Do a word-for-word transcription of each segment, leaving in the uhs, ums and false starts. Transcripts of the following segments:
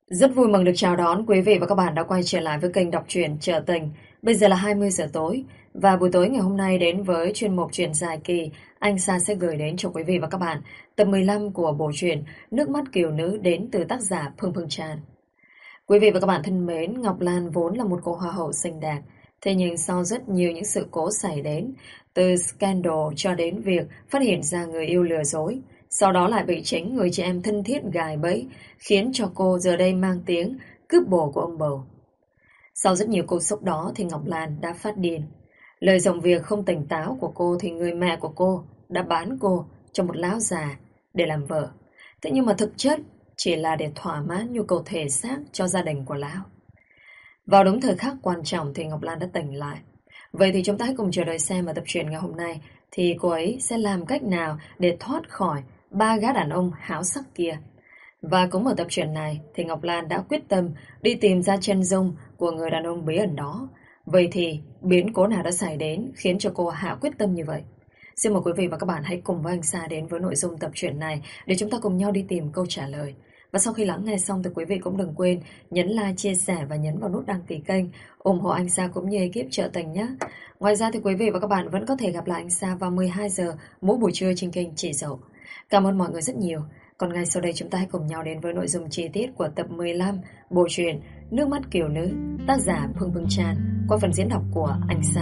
Rất vui mừng được chào đón quý vị và các bạn đã quay trở lại với kênh đọc truyện Chợ Tình. Bây giờ là hai mươi giờ tối và buổi tối ngày hôm nay đến với chuyên mục truyện dài kỳ, anh Sa sẽ gửi đến cho quý vị và các bạn tập mười lăm của bộ truyện Nước mắt kiều nữ đến từ tác giả Phương Phương Tràn. Quý vị và các bạn thân mến, Ngọc Lan vốn là một cô hoa hậu xinh đẹp. Thế nhưng sau rất nhiều những sự cố xảy đến, từ scandal cho đến việc phát hiện ra người yêu lừa dối, sau đó lại bị chính người chị em thân thiết gài bẫy, khiến cho cô giờ đây mang tiếng cướp bồ của ông bầu. Sau rất nhiều cú sốc đó thì Ngọc Lan đã phát điên. Lời giọng việc không tỉnh táo của cô thì người mẹ của cô đã bán cô cho một lão già để làm vợ. Thế nhưng mà thực chất chỉ là để thỏa mãn nhu cầu thể xác cho gia đình của lão. Vào đúng thời khắc quan trọng thì Ngọc Lan đã tỉnh lại. Vậy thì chúng ta hãy cùng chờ đợi xem ở tập truyện ngày hôm nay thì cô ấy sẽ làm cách nào để thoát khỏi ba gã đàn ông háo sắc kia. Và cũng ở tập truyện này thì Ngọc Lan đã quyết tâm đi tìm ra chân dung của người đàn ông bí ẩn đó. Vậy thì biến cố nào đã xảy đến khiến cho cô hạ quyết tâm như vậy? Xin mời quý vị và các bạn hãy cùng với anh Sa đến với nội dung tập truyện này để chúng ta cùng nhau đi tìm câu trả lời. Và sau khi lắng nghe xong thì quý vị cũng đừng quên nhấn like, chia sẻ và nhấn vào nút đăng ký kênh ủng hộ anh Sa cũng như ekip Chợ Tình nhé. Ngoài ra thì quý vị và các bạn vẫn có thể gặp lại anh Sa vào mười hai giờ mỗi buổi trưa trên kênh Chị Dậu. Cảm ơn mọi người rất nhiều. Còn ngay sau đây chúng ta hãy cùng nhau đến với nội dung chi tiết của tập mười lăm bộ truyện Nước mắt kiều nữ, tác giả Phương Phương Tràn qua phần diễn đọc của anh Sa.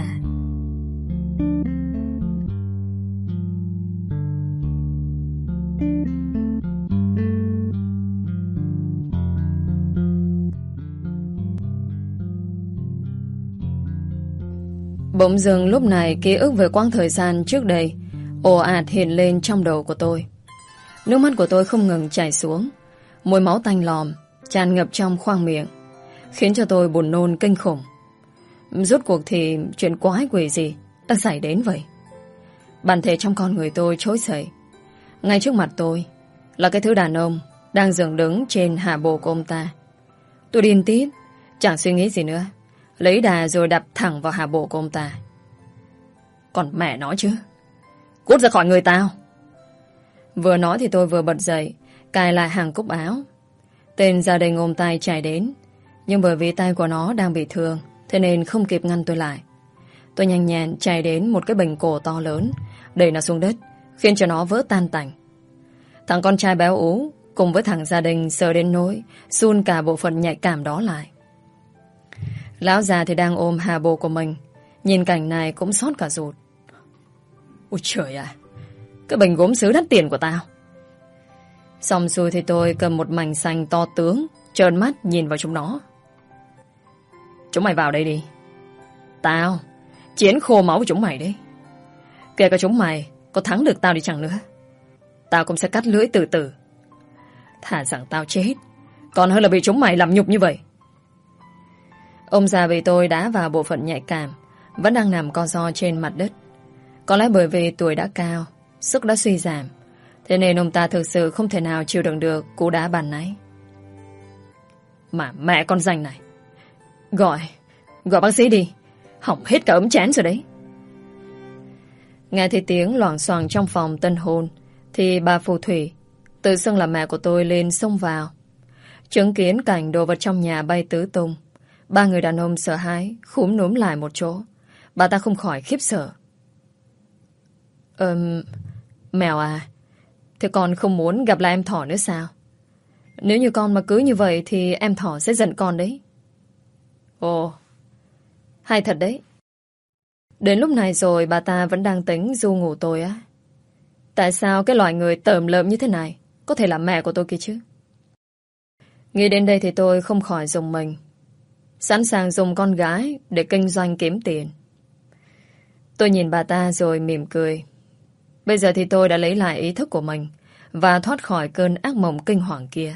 Bỗng dưng lúc này ký ức về quãng thời gian trước đây ồ ạt hiện lên trong đầu của tôi. Nước mắt của tôi không ngừng chảy xuống, mùi máu tanh lòm tràn ngập trong khoang miệng, khiến cho tôi buồn nôn kinh khủng. Rốt cuộc thì chuyện quái quỷ gì đã xảy đến vậy? Bản thể trong con người tôi trỗi dậy. Ngay trước mặt tôi là cái thứ đàn ông đang dựng đứng trên hạ bộ của ông ta. Tôi điên tiết, chẳng suy nghĩ gì nữa, lấy đà rồi đập thẳng vào hạ bộ của ông ta. Còn mẹ nói chứ, cút ra khỏi người tao! Vừa nói thì tôi vừa bật dậy, cài lại hàng cúc áo. Tên gia đình ôm tay chạy đến, nhưng bởi vì tay của nó đang bị thương, thế nên không kịp ngăn tôi lại. Tôi nhanh nhẹn chạy đến một cái bình cổ to lớn, đẩy nó xuống đất, khiến cho nó vỡ tan tành. Thằng con trai béo ú cùng với thằng gia đình sợ đến nỗi sun cả bộ phận nhạy cảm đó lại. Lão già thì đang ôm hà bồ của mình, nhìn cảnh này cũng xót cả ruột. Ôi trời ạ, cái bình gốm sứ đắt tiền của tao. Xong rồi thì tôi cầm một mảnh xanh to tướng, trợn mắt nhìn vào chúng nó. Chúng mày vào đây đi. Tao chiến khô máu với chúng mày đấy. Kể cả chúng mày có thắng được tao đi chăng nữa, tao cũng sẽ cắt lưỡi từ từ. Thà rằng tao chết còn hơn là bị chúng mày làm nhục như vậy. Ông già bị tôi đá vào bộ phận nhạy cảm, vẫn đang nằm co ro trên mặt đất. Có lẽ bởi vì tuổi đã cao, sức đã suy giảm, thế nên ông ta thực sự không thể nào chịu đựng được cú đá bàn nãy. Mà mẹ con danh này, Gọi Gọi bác sĩ đi, hỏng hết cả ấm chén rồi đấy. Nghe thấy tiếng loảng xoảng trong phòng tân hôn thì bà phù thủy, tự xưng là mẹ của tôi, lên xông vào. Chứng kiến cảnh đồ vật trong nhà bay tứ tung, ba người đàn ông sợ hãi khúm núm lại một chỗ. Bà ta không khỏi khiếp sợ. Ừm, Mèo à, thế con không muốn gặp lại em thỏ nữa sao? Nếu như con mà cứ như vậy thì em thỏ sẽ giận con đấy. Ồ, hay thật đấy. Đến lúc này rồi bà ta vẫn đang tính du ngủ tôi á. Tại sao cái loại người tởm lợm như thế này có thể là mẹ của tôi kia chứ? Nghĩ đến đây thì tôi không khỏi rùng mình, sẵn sàng dùng con gái để kinh doanh kiếm tiền. Tôi nhìn bà ta rồi mỉm cười. Bây giờ thì tôi đã lấy lại ý thức của mình và thoát khỏi cơn ác mộng kinh hoàng kia.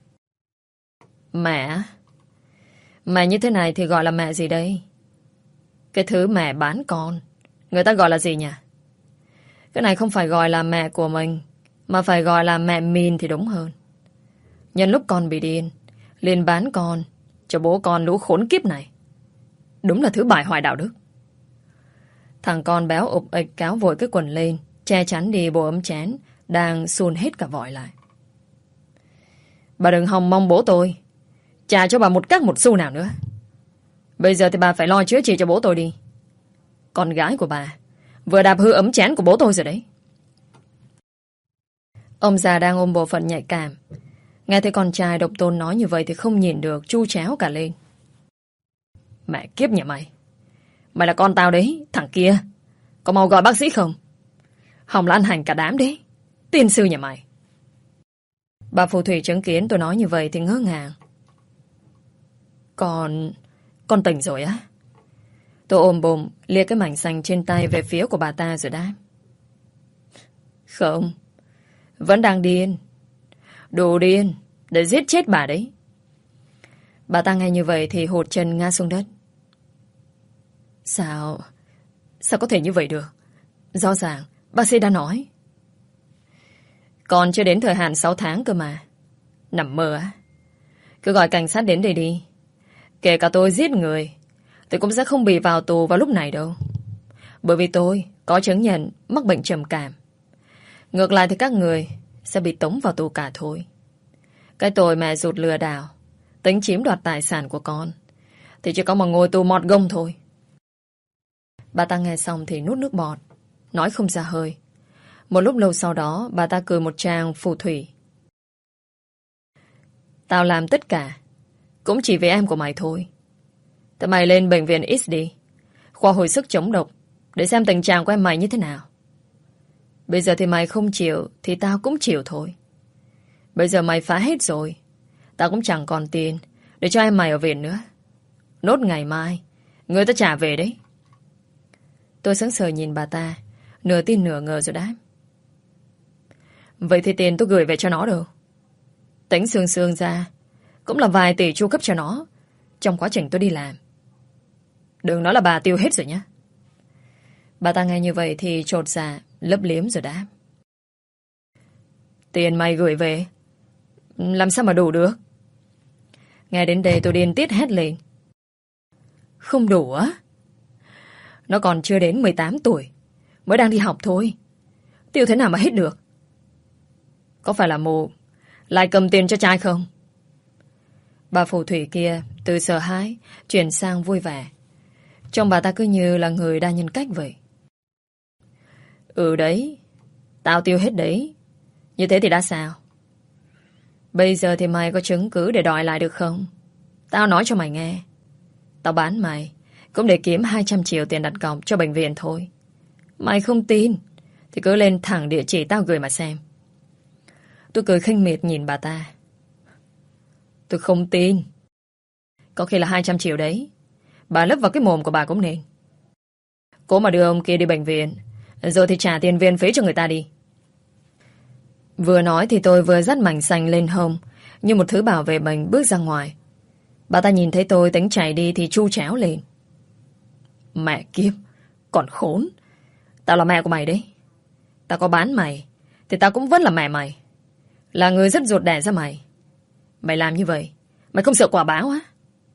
Mẹ? Mẹ như thế này thì gọi là mẹ gì đây? Cái thứ mẹ bán con, người ta gọi là gì nhỉ? Cái này không phải gọi là mẹ của mình, mà phải gọi là mẹ mìn thì đúng hơn. Nhân lúc con bị điên, liền bán con cho bố con lũ khốn kiếp này. Đúng là thứ bại hoại đạo đức. Thằng con béo ụp ịch cáo vội cái quần lên, che chắn đi bộ ấm chén đang sun hết cả vòi lại. Bà đừng hòng mong bố tôi. Trả cho bà một cắc một xu nào nữa. Bây giờ thì bà phải lo chữa trị cho bố tôi đi. Con gái của bà vừa đạp hư ấm chén của bố tôi rồi đấy. Ông già đang ôm bộ phận nhạy cảm, nghe thấy con trai độc tôn nói như vậy thì không nhìn được, chu chéo cả lên. Mẹ kiếp nhà mày, mày là con tao đấy, thằng kia. Có mau gọi bác sĩ không? Hòng là ăn hành cả đám đấy, tiên sư nhà mày. Bà phù thủy chứng kiến tôi nói như vậy thì ngỡ ngàng. Con... con tỉnh rồi á? Tôi ôm bồm liếc cái mảnh xanh trên tay về phía của bà ta rồi đáp. Không, vẫn đang điên. Đồ điên để giết chết bà đấy. Bà ta nghe như vậy thì hụt chân ngã xuống đất. Sao... sao có thể như vậy được? Rõ ràng bác sĩ đã nói. Còn chưa đến thời hạn sáu tháng cơ mà. Nằm mơ á? Cứ gọi cảnh sát đến đây đi. Kể cả tôi giết người, tôi cũng sẽ không bị vào tù vào lúc này đâu. Bởi vì tôi có chứng nhận mắc bệnh trầm cảm. Ngược lại thì các người sẽ bị tống vào tù cả thôi. Cái tội mẹ ruột lừa đảo, tính chiếm đoạt tài sản của con, thì chỉ có mà ngồi tù mọt gông thôi. Bà ta nghe xong thì nuốt nước bọt, nói không ra hơi. Một lúc lâu sau đó bà ta cười một tràng phù thủy. Tao làm tất cả cũng chỉ vì em của mày thôi. Thế mày lên bệnh viện X đi, khoa hồi sức chống độc, để xem tình trạng của em mày như thế nào. Bây giờ thì mày không chịu thì tao cũng chịu thôi. Bây giờ mày phá hết rồi, tao cũng chẳng còn tiền để cho em mày ở viện nữa. Nốt ngày mai người ta trả về đấy. Tôi sững sờ nhìn bà ta, nửa tin nửa ngờ rồi đáp. Vậy thì tiền tôi gửi về cho nó đâu? Tính xương xương ra cũng là vài tỷ chu cấp cho nó trong quá trình tôi đi làm. Đừng nói là bà tiêu hết rồi nhé. Bà ta nghe như vậy thì chột dạ, lấp liếm rồi đáp. Tiền mày gửi về làm sao mà đủ được? Nghe đến đây tôi điên tiết hét lên. Không đủ á? Nó còn chưa đến mười tám tuổi, mới đang đi học thôi. Tiêu thế nào mà hết được? Có phải là mụ lại cầm tiền cho trai không? Bà phù thủy kia từ sợ hãi chuyển sang vui vẻ. Trông bà ta cứ như là người đa nhân cách vậy. Ừ đấy, tao tiêu hết đấy. Như thế thì đã sao? Bây giờ thì mày có chứng cứ để đòi lại được không? Tao nói cho mày nghe, tao bán mày cũng để kiếm hai trăm triệu tiền đặt cọc cho bệnh viện thôi. Mày không tin thì cứ lên thẳng địa chỉ tao gửi mà xem. Tôi cười khinh miệt nhìn bà ta. Tôi không tin. Có khi là hai trăm triệu đấy, bà lấp vào cái mồm của bà cũng nên. Cố mà đưa ông kia đi bệnh viện, rồi thì trả tiền viên phí cho người ta đi. Vừa nói thì tôi vừa dắt mảnh xanh lên hông, như một thứ bảo vệ bệnh bước ra ngoài. Bà ta nhìn thấy tôi tính chạy đi thì chu chéo lên. Mẹ kiếp, còn khốn. Tao là mẹ của mày đấy. Tao có bán mày thì tao cũng vẫn là mẹ mày, là người rất ruột đẻ ra mày. Mày làm như vậy, mày không sợ quả báo á?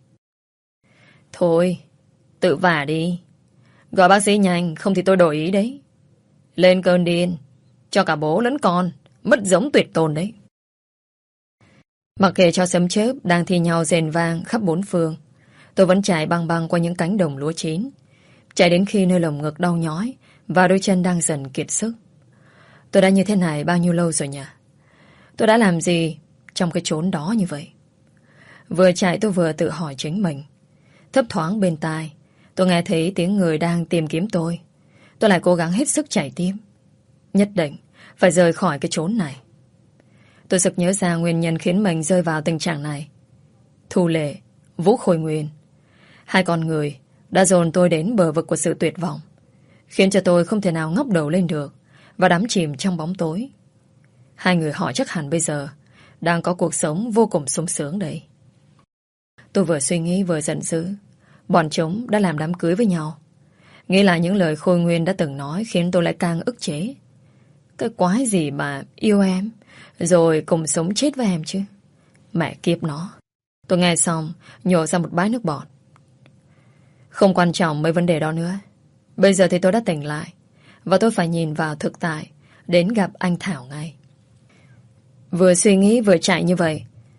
Thôi, tự vả đi. Gọi bác sĩ nhanh, không thì tôi đổi ý đấy. Lên cơn điên, cho cả bố lẫn con mất giống tuyệt tôn đấy. Mặc kệ cho sấm chớp đang thi nhau rền vang khắp bốn phương, tôi vẫn chạy băng băng qua những cánh đồng lúa chín, chạy đến khi nơi lồng ngực đau nhói và đôi chân đang dần kiệt sức. Tôi đã như thế này bao nhiêu lâu rồi nhỉ? Tôi đã làm gì trong cái chốn đó như vậy? Vừa chạy tôi vừa tự hỏi chính mình. Thấp thoáng bên tai tôi nghe thấy tiếng người đang tìm kiếm tôi. Tôi lại cố gắng hết sức chạy tiếp. Nhất định phải rời khỏi cái chốn này. Tôi sực nhớ ra nguyên nhân khiến mình rơi vào tình trạng này. Thu Lệ, Vũ Khôi Nguyên, hai con người đã dồn tôi đến bờ vực của sự tuyệt vọng, khiến cho tôi không thể nào ngóc đầu lên được và đắm chìm trong bóng tối. Hai người họ chắc hẳn bây giờ đang có cuộc sống vô cùng sung sướng đấy. Tôi vừa suy nghĩ vừa giận dữ. Bọn chúng đã làm đám cưới với nhau. Nghĩ lại những lời Khôi Nguyên đã từng nói khiến tôi lại càng ức chế. Cái quái gì mà yêu em rồi cùng sống chết với em chứ? Mẹ kiếp nó. Tôi nghe xong nhổ ra một bãi nước bọt. Không quan trọng mấy vấn đề đó nữa. Bây giờ thì tôi đã tỉnh lại, và tôi phải nhìn vào thực tại, đến gặp anh Thảo ngay. Vừa suy nghĩ vừa chạy như vậy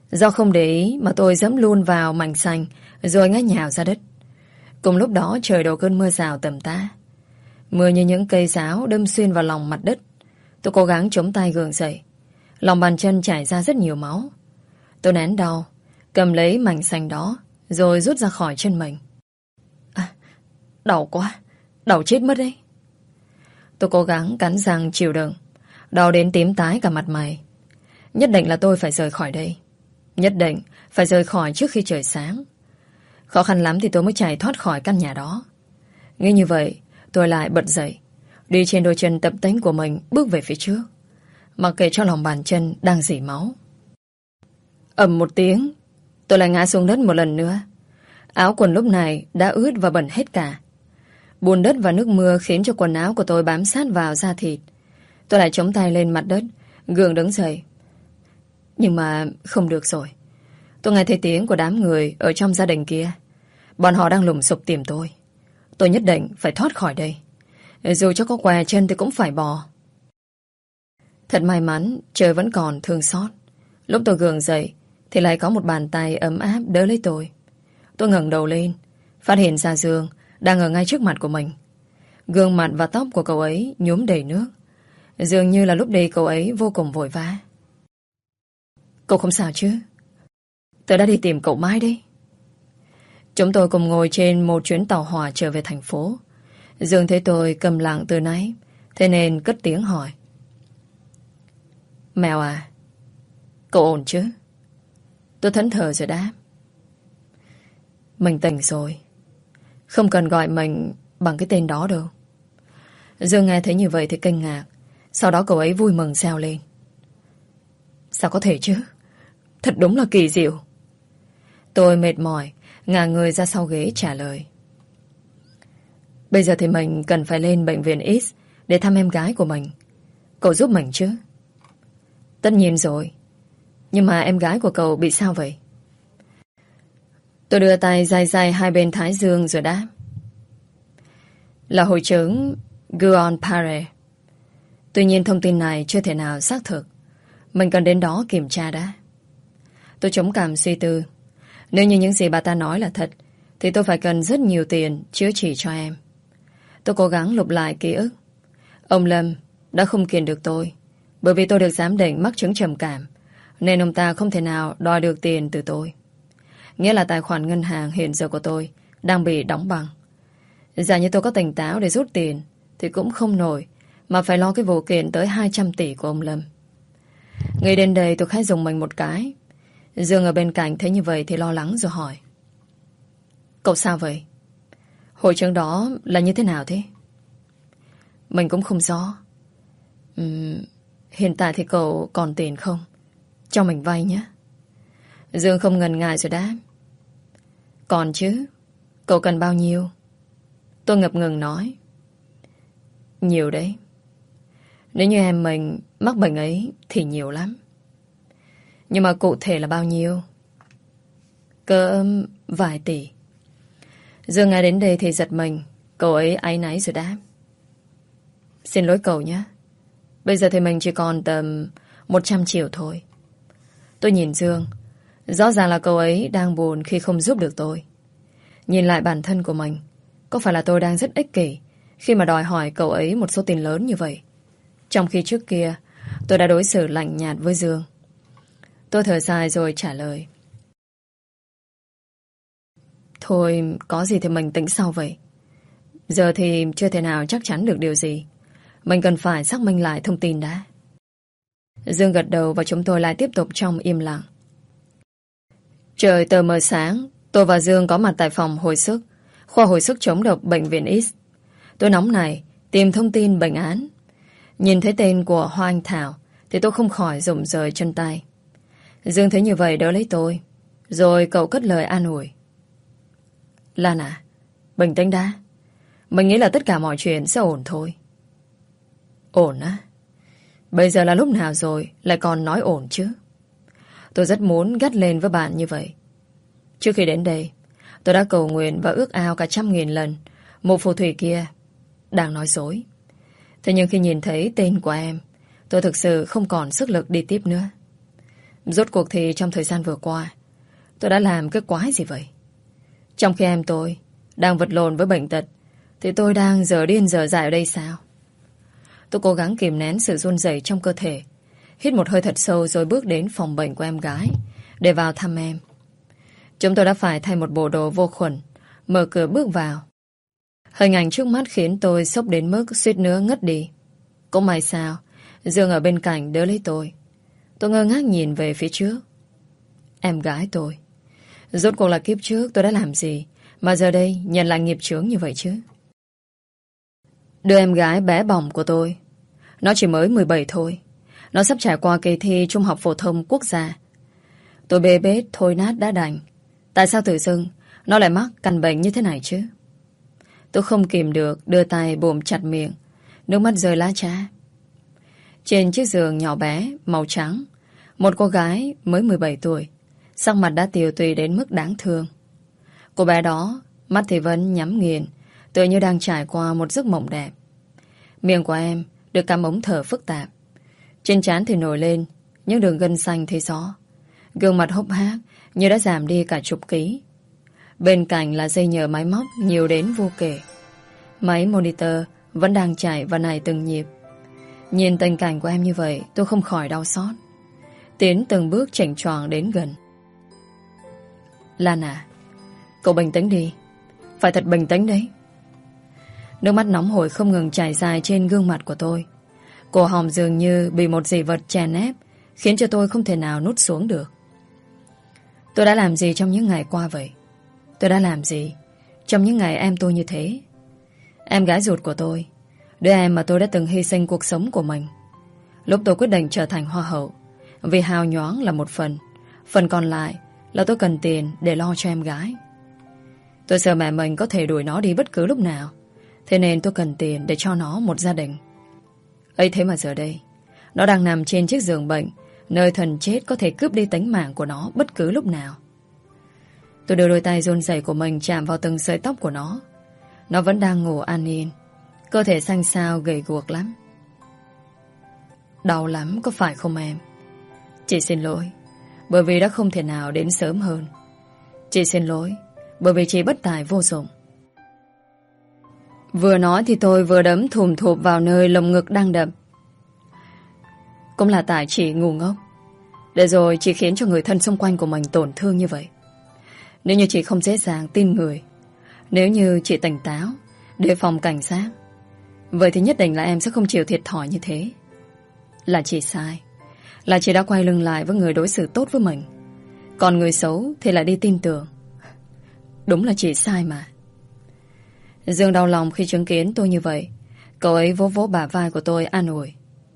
Do không để ý mà tôi dẫm luôn vào mảnh xanh rồi ngã nhào ra đất. Cùng lúc đó trời đổ cơn mưa rào tầm tã. Mưa như những cây giáo đâm xuyên vào lòng mặt đất. Tôi cố gắng chống tay gượng dậy. Lòng bàn chân chảy ra rất nhiều máu. Tôi nén đau, cầm lấy mảnh xanh đó rồi rút ra khỏi chân mình. À, đau quá, đau chết mất đấy. Tôi cố gắng cắn răng chịu đựng, đau đến tím tái cả mặt mày. Nhất định là tôi phải rời khỏi đây. Nhất định phải rời khỏi trước khi trời sáng. Khó khăn lắm thì tôi mới chạy thoát khỏi căn nhà đó. Nghĩ như vậy, tôi lại bật dậy, đi trên đôi chân tập tễnh của mình bước về phía trước, mặc kệ cho lòng bàn chân đang rỉ máu. Ầm một tiếng, tôi lại ngã xuống đất một lần nữa. Áo quần lúc này đã ướt và bẩn hết cả. Bùn đất và nước mưa khiến cho quần áo của tôi bám sát vào da thịt. Tôi lại chống tay lên mặt đất, gượng đứng dậy. Nhưng mà không được rồi. Tôi nghe thấy tiếng của đám người ở trong gia đình kia. Bọn họ đang lùng sục tìm tôi. Tôi nhất định phải thoát khỏi đây. Dù cho có què chân thì cũng phải bò. Thật may mắn, trời vẫn còn thương xót. Lúc tôi gượng dậy thì lại có một bàn tay ấm áp đỡ lấy tôi. Tôi ngẩng đầu lên, phát hiện ra Dương đang ở ngay trước mặt của mình. Gương mặt và tóc của cậu ấy nhuốm đầy nước. Dường như là lúc đi cậu ấy vô cùng vội vã. Cậu không sao chứ? Tôi đã đi tìm cậu mãi đấy. Chúng tôi cùng ngồi trên một chuyến tàu hỏa trở về thành phố. Dương thấy tôi cầm lặng từ nãy, thế nên cất tiếng hỏi. Mèo à, cậu ổn chứ? Tôi thẫn thờ rồi đáp. Mình tỉnh rồi. Không cần gọi mình bằng cái tên đó đâu. Dương nghe thấy như vậy thì kinh ngạc. Sau đó cậu ấy vui mừng reo lên. Sao có thể chứ? Thật đúng là kỳ diệu. Tôi mệt mỏi, ngả người ra sau ghế trả lời. Bây giờ thì mình cần phải lên bệnh viện X để thăm em gái của mình. Cậu giúp mình chứ? Tất nhiên rồi. Nhưng mà em gái của cậu bị sao vậy? Tôi đưa tay day day hai bên thái dương rồi đáp. Là hội chứng Guillain-Barré. Tuy nhiên thông tin này chưa thể nào xác thực. Mình cần đến đó kiểm tra đã. Tôi chống cằm suy tư. Nếu như những gì bà ta nói là thật thì tôi phải cần rất nhiều tiền chữa trị cho em. Tôi cố gắng lục lại ký ức. Ông Lâm đã không kiện được tôi, bởi vì tôi được giám định mắc chứng trầm cảm, nên ông ta không thể nào đòi được tiền từ tôi. Nghĩa là tài khoản ngân hàng hiện giờ của tôi đang bị đóng băng. Giả như tôi có tỉnh táo để rút tiền thì cũng không nổi, mà phải lo cái vụ kiện tới hai trăm tỷ của ông Lâm. Nghĩ đến đây tôi khẽ dùng mình một cái. Dương ở bên cạnh thấy như vậy thì lo lắng rồi hỏi. Cậu sao vậy? Hội chứng đó là như thế nào thế? Mình cũng không rõ. uhm, Hiện tại thì cậu còn tiền không? Cho mình vay nhé. Dương không ngần ngại rồi đáp. Còn chứ. Cậu cần bao nhiêu? Tôi ngập ngừng nói. Nhiều đấy. Nếu như em mình mắc bệnh ấy thì nhiều lắm. Nhưng mà cụ thể là bao nhiêu? Cỡ vài tỷ. Dương nghe đến đây thì giật mình. Cậu ấy áy náy rồi đáp. Xin lỗi cậu nhé. Bây giờ thì mình chỉ còn tầm một trăm triệu thôi. Tôi nhìn Dương. Rõ ràng là cậu ấy đang buồn khi không giúp được tôi. Nhìn lại bản thân của mình, có phải là tôi đang rất ích kỷ khi mà đòi hỏi cậu ấy một số tiền lớn như vậy, trong khi trước kia tôi đã đối xử lạnh nhạt với Dương. Tôi thở dài rồi trả lời. Thôi, có gì thì mình tính sau vậy. Giờ thì chưa thể nào chắc chắn được điều gì. Mình cần phải xác minh lại thông tin đã. Dương gật đầu và chúng tôi lại tiếp tục trong im lặng. Trời tờ mờ sáng, tôi và Dương có mặt tại phòng hồi sức, khoa hồi sức chống độc bệnh viện X. Tôi nóng này tìm thông tin bệnh án. Nhìn thấy tên của Hoa Anh Thảo thì tôi không khỏi rụng rời chân tay. Dương thấy như vậy đỡ lấy tôi, rồi cậu cất lời an ủi. Lan à, bình tĩnh đã. Mình nghĩ là tất cả mọi chuyện sẽ ổn thôi. Ổn á? Bây giờ là lúc nào rồi lại còn nói ổn chứ? Tôi rất muốn gắt lên với bạn như vậy. Trước khi đến đây, tôi đã cầu nguyện và ước ao cả trăm nghìn lần một phù thủy kia đang nói dối. Thế nhưng khi nhìn thấy tên của em, tôi thực sự không còn sức lực đi tiếp nữa. Rốt cuộc thì trong thời gian vừa qua, tôi đã làm cái quái gì vậy? Trong khi em tôi đang vật lộn với bệnh tật, thì tôi đang giờ điên giờ dại ở đây sao? Tôi cố gắng kìm nén sự run rẩy trong cơ thể, hít một hơi thật sâu rồi bước đến phòng bệnh của em gái để vào thăm em. Chúng tôi đã phải thay một bộ đồ vô khuẩn, mở cửa bước vào. Hình ảnh trước mắt khiến tôi sốc đến mức suýt nữa ngất đi. Cũng may sao, Dương ở bên cạnh đỡ lấy tôi. Tôi ngơ ngác nhìn về phía trước. Em gái tôi. Rốt cuộc là kiếp trước tôi đã làm gì mà giờ đây nhận lại nghiệp chướng như vậy chứ? Đứa em gái bé bỏng của tôi, nó chỉ mới mười bảy thôi. Nó sắp trải qua kỳ thi Trung học phổ thông quốc gia. Tôi bê bết thôi nát đã đành. Tại sao tự dưng nó lại mắc căn bệnh như thế này chứ? Tôi không kìm được, đưa tay bụm chặt miệng, nước mắt rơi lá trá. Trên chiếc giường nhỏ bé màu trắng, một cô gái mới mười bảy tuổi, sắc mặt đã tiều tụy đến mức đáng thương. Cô bé đó, mắt thì vẫn nhắm nghiền, tựa như đang trải qua một giấc mộng đẹp. Miệng của em được cắm ống thở phức tạp, trên trán thì nổi lên những đường gân xanh thấy rõ. Gương mặt hốc hác như đã giảm đi cả chục ký. Bên cạnh là dây nhờ máy móc nhiều đến vô kể. Máy monitor vẫn đang chạy và nài từng nhịp. Nhìn tình cảnh của em như vậy, tôi không khỏi đau xót. Tiến từng bước chảnh choàng đến gần. Lan à, cậu bình tĩnh đi. Phải thật bình tĩnh đấy. Nước mắt nóng hổi không ngừng chảy dài trên gương mặt của tôi. Cổ họng dường như bị một dị vật chèn ép, khiến cho tôi không thể nào nuốt xuống được. Tôi đã làm gì trong những ngày qua vậy? Tôi đã làm gì trong những ngày em tôi như thế? Em gái ruột của tôi, đứa em mà tôi đã từng hy sinh cuộc sống của mình. Lúc tôi quyết định trở thành hoa hậu, vì hào nhoáng là một phần, phần còn lại là tôi cần tiền để lo cho em gái. Tôi sợ mẹ mình có thể đuổi nó đi bất cứ lúc nào, thế nên tôi cần tiền để cho nó một gia đình. Ấy thế mà giờ đây, nó đang nằm trên chiếc giường bệnh, nơi thần chết có thể cướp đi tính mạng của nó bất cứ lúc nào. Tôi đưa đôi tay run rẩy của mình chạm vào từng sợi tóc của nó. Nó vẫn đang ngủ an yên, cơ thể xanh xao gầy guộc lắm. Đau lắm có phải không em? Chị xin lỗi bởi vì đã không thể nào đến sớm hơn. Chị xin lỗi bởi vì chị bất tài vô dụng. Vừa nói thì tôi vừa đấm thùm thụp vào nơi lồng ngực đang đập. Cũng là tại chị ngu ngốc, để rồi chị khiến cho người thân xung quanh của mình tổn thương như vậy. Nếu như chị không dễ dàng tin người, nếu như chị tỉnh táo, đề phòng cảnh giác, vậy thì nhất định là em sẽ không chịu thiệt thòi như thế. Là chị sai, là chị đã quay lưng lại với người đối xử tốt với mình, còn người xấu thì lại đi tin tưởng. Đúng là chị sai mà. Dương đau lòng khi chứng kiến tôi như vậy. Cậu ấy vỗ vỗ bả vai của tôi an ủi.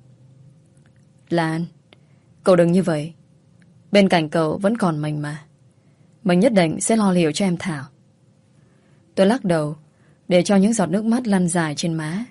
Lan, cậu đừng như vậy. Bên cạnh cậu vẫn còn mình mà. Mình nhất định sẽ lo liệu cho em Thảo. Tôi lắc đầu, để cho những giọt nước mắt lăn dài trên má.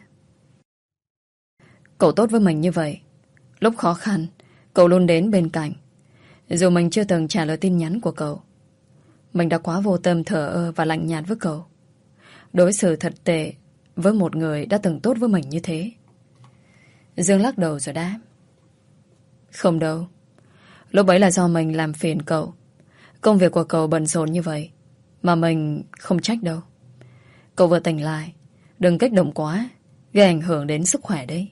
Cậu tốt với mình như vậy. Lúc khó khăn, cậu luôn đến bên cạnh. Dù mình chưa từng trả lời tin nhắn của cậu, mình đã quá vô tâm thờ ơ và lạnh nhạt với cậu. Đối xử thật tệ với một người đã từng tốt với mình như thế. Dương lắc đầu rồi đáp. Không đâu. Lúc ấy là do mình làm phiền cậu. Công việc của cậu bận rộn như vậy, mà mình không trách đâu. Cậu vừa tỉnh lại, đừng kích động quá, gây ảnh hưởng đến sức khỏe đấy.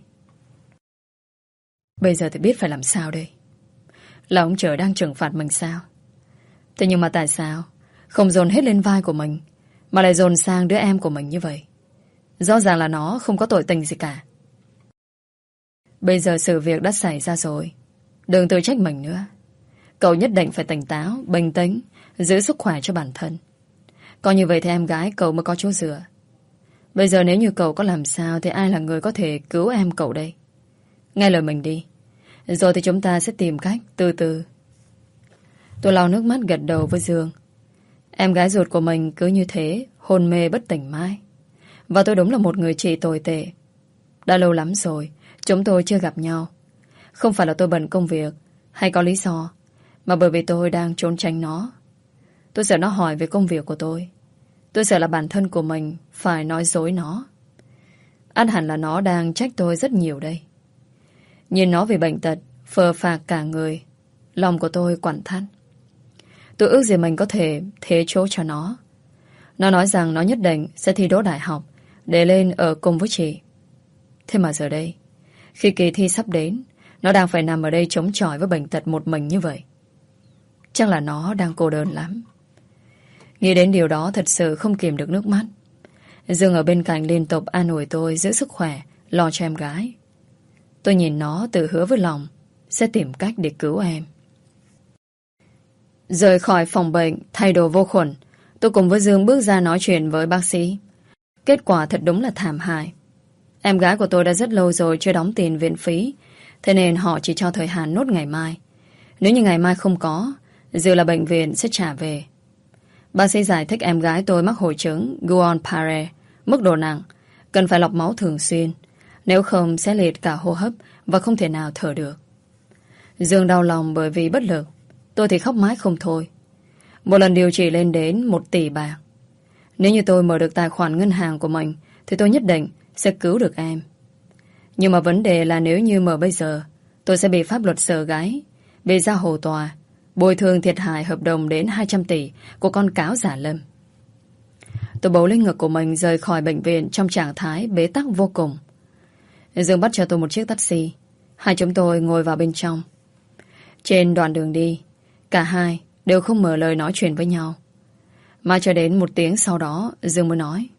Bây giờ thì biết phải làm sao đây? Là ông trời đang trừng phạt mình sao? Thế nhưng mà tại sao không dồn hết lên vai của mình, mà lại dồn sang đứa em của mình như vậy? Rõ ràng là nó không có tội tình gì cả. Bây giờ sự việc đã xảy ra rồi, đừng tự trách mình nữa. Cậu nhất định phải tỉnh táo, bình tĩnh, giữ sức khỏe cho bản thân. Có như vậy thì em gái cậu mới có chỗ dựa. Bây giờ nếu như cậu có làm sao thì ai là người có thể cứu em cậu đây? Nghe lời mình đi, rồi thì chúng ta sẽ tìm cách từ từ. Tôi lau nước mắt gật đầu với Dương. Em gái ruột của mình cứ như thế hôn mê bất tỉnh mãi. Và tôi đúng là một người chị tồi tệ. Đã lâu lắm rồi chúng tôi chưa gặp nhau. Không phải là tôi bận công việc hay có lý do, mà bởi vì tôi đang trốn tránh nó. Tôi sợ nó hỏi về công việc của tôi. Tôi sợ là bản thân của mình phải nói dối nó. Ắt hẳn là nó đang trách tôi rất nhiều đây. Nhìn nó vì bệnh tật phờ phạc cả người, Lòng của tôi quặn thắt. Tôi ước gì mình có thể thế chỗ cho nó. Nó nói rằng nó nhất định sẽ thi đỗ đại học để lên ở cùng với chị. Thế mà giờ đây, khi kỳ thi sắp đến, nó đang phải nằm ở đây chống chọi với bệnh tật một mình như vậy. Chắc là nó đang cô đơn lắm. Nghĩ đến điều đó thật sự không kìm được nước mắt. Dương ở bên cạnh liên tục an ủi tôi giữ sức khỏe, lo cho em gái. Tôi nhìn nó tự hứa với lòng sẽ tìm cách để cứu em. Rời khỏi phòng bệnh, thay đồ vô khuẩn, tôi cùng với Dương bước ra nói chuyện với bác sĩ. Kết quả thật đúng là thảm hại. Em gái của tôi đã rất lâu rồi chưa đóng tiền viện phí, thế nên họ chỉ cho thời hạn nốt ngày mai. Nếu như ngày mai không có, dự là bệnh viện sẽ trả về. Bác sĩ giải thích em gái tôi mắc hội chứng Guillain-Barré, mức độ nặng, cần phải lọc máu thường xuyên, nếu không sẽ liệt cả hô hấp và không thể nào thở được. Dương đau lòng bởi vì bất lực, tôi thì khóc mãi không thôi. Một lần điều trị lên đến một tỷ bạc. Nếu như tôi mở được tài khoản ngân hàng của mình thì tôi nhất định sẽ cứu được em. Nhưng mà vấn đề là nếu như mở bây giờ, tôi sẽ bị pháp luật sợ gáy, bị ra hầu tòa, bồi thường thiệt hại hợp đồng đến hai trăm tỷ của con cáo giả Lâm. Tôi bấu lên ngực của mình rời khỏi bệnh viện trong trạng thái bế tắc vô cùng. Dương bắt cho tôi một chiếc taxi. Hai chúng tôi ngồi vào bên trong. Trên đoạn đường đi, cả hai đều không mở lời nói chuyện với nhau. Mà cho đến một tiếng sau đó, Dương mới nói: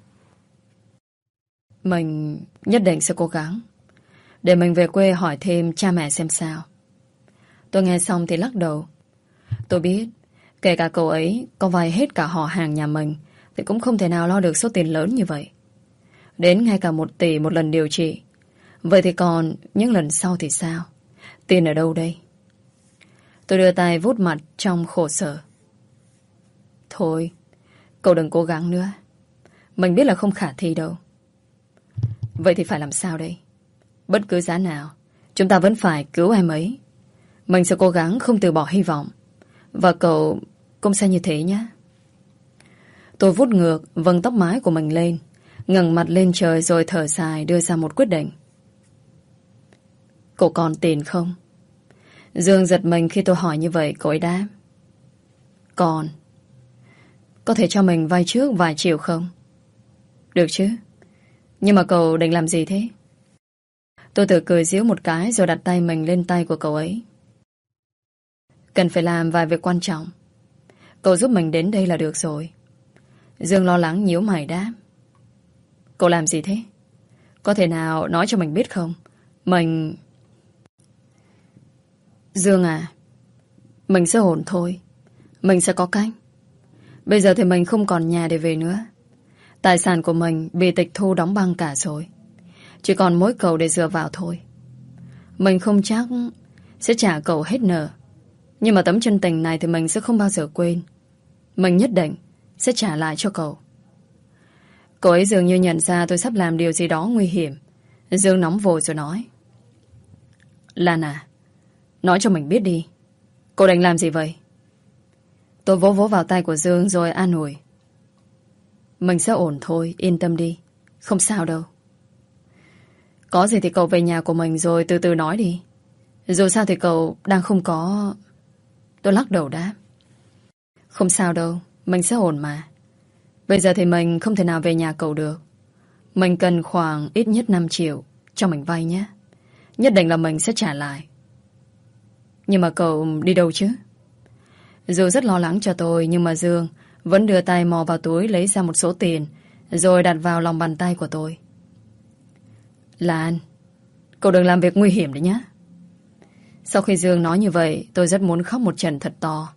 mình nhất định sẽ cố gắng để mình về quê hỏi thêm cha mẹ xem sao. Tôi nghe xong thì lắc đầu. Tôi biết kể cả cậu ấy có vay hết cả họ hàng nhà mình thì cũng không thể nào lo được số tiền lớn như vậy. Đến ngay cả một tỷ một lần điều trị. Vậy thì còn những lần sau thì sao? Tiền ở đâu đây? Tôi đưa tay vuốt mặt trong khổ sở. Thôi, cậu đừng cố gắng nữa. Mình biết là không khả thi đâu. Vậy thì phải làm sao đây? Bất cứ giá nào, chúng ta vẫn phải cứu em ấy. Mình sẽ cố gắng không từ bỏ hy vọng. Và cậu cũng sẽ như thế nhé. Tôi vuốt ngược vầng tóc mái của mình lên, ngẩng mặt lên trời rồi thở dài đưa ra một quyết định. Cậu còn tiền không? Dương giật mình khi tôi hỏi như vậy. Cậu ấy đáp: còn. Có thể cho mình vay trước vài triệu không? Được chứ. Nhưng mà cậu định làm gì thế? Tôi tự cười giễu một cái rồi đặt tay mình lên tay của cậu ấy. Cần phải làm vài việc quan trọng. Cậu giúp mình đến đây là được rồi. Dương lo lắng nhíu mày đáp: cậu làm gì thế? Có thể nào nói cho mình biết không? Mình... Dương à, mình sẽ ổn thôi. Mình sẽ có cách. Bây giờ thì mình không còn nhà để về nữa. Tài sản của mình bị tịch thu đóng băng cả rồi. Chỉ còn mỗi cậu để dựa vào thôi. Mình không chắc sẽ trả cậu hết nợ, nhưng mà tấm chân tình này thì mình sẽ không bao giờ quên. Mình nhất định sẽ trả lại cho cậu. Cậu ấy dường như nhận ra tôi sắp làm điều gì đó nguy hiểm. Dương nóng vội rồi nói: Lan à, nói cho mình biết đi. Cậu định làm gì vậy? Tôi vỗ vỗ vào tay của Dương rồi an ủi: mình sẽ ổn thôi, yên tâm đi. Không sao đâu. Có gì thì cậu về nhà của mình rồi từ từ nói đi. Dù sao thì cậu đang không có... Tôi lắc đầu đáp: không sao đâu, mình sẽ ổn mà. Bây giờ thì mình không thể nào về nhà cậu được. Mình cần khoảng ít nhất năm triệu cho mình vay nhé. Nhất định là mình sẽ trả lại. Nhưng mà cậu đi đâu chứ? Dù rất lo lắng cho tôi, nhưng mà Dương vẫn đưa tay mò vào túi lấy ra một số tiền rồi đặt vào lòng bàn tay của tôi. Lan, cậu đừng làm việc nguy hiểm đấy nhé. Sau khi Dương nói như vậy, tôi rất muốn khóc một trận thật to.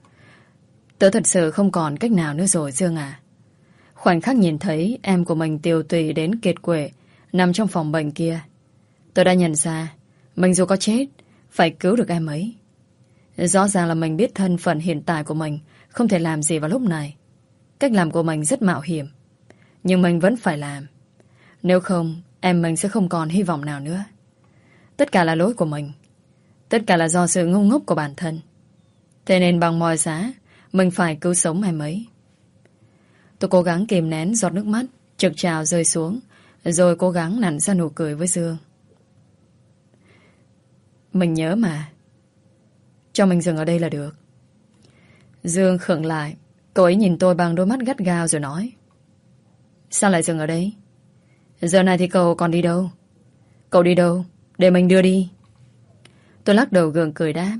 Tớ thật sự không còn cách nào nữa rồi Dương à. Khoảnh khắc nhìn thấy em của mình tiều tụy đến kiệt quệ nằm trong phòng bệnh kia, tôi đã nhận ra mình dù có chết phải cứu được em ấy. Rõ ràng là mình biết thân phận hiện tại của mình không thể làm gì vào lúc này. Cách làm của mình rất mạo hiểm, nhưng mình vẫn phải làm. Nếu không, em mình sẽ không còn hy vọng nào nữa. Tất cả là lỗi của mình. Tất cả là do sự ngu ngốc của bản thân. Thế nên bằng mọi giá mình phải cứu sống em ấy. Tôi cố gắng kìm nén giọt nước mắt trực trào rơi xuống, rồi cố gắng nặn ra nụ cười với Dương. Mình nhớ mà. Cho mình dừng ở đây là được. Dương khựng lại. Cậu ấy nhìn tôi bằng đôi mắt gắt gao rồi nói: Sao lại dừng ở đây? Giờ này thì cậu còn đi đâu? Cậu đi đâu? Để mình đưa đi. Tôi lắc đầu gượng cười đáp: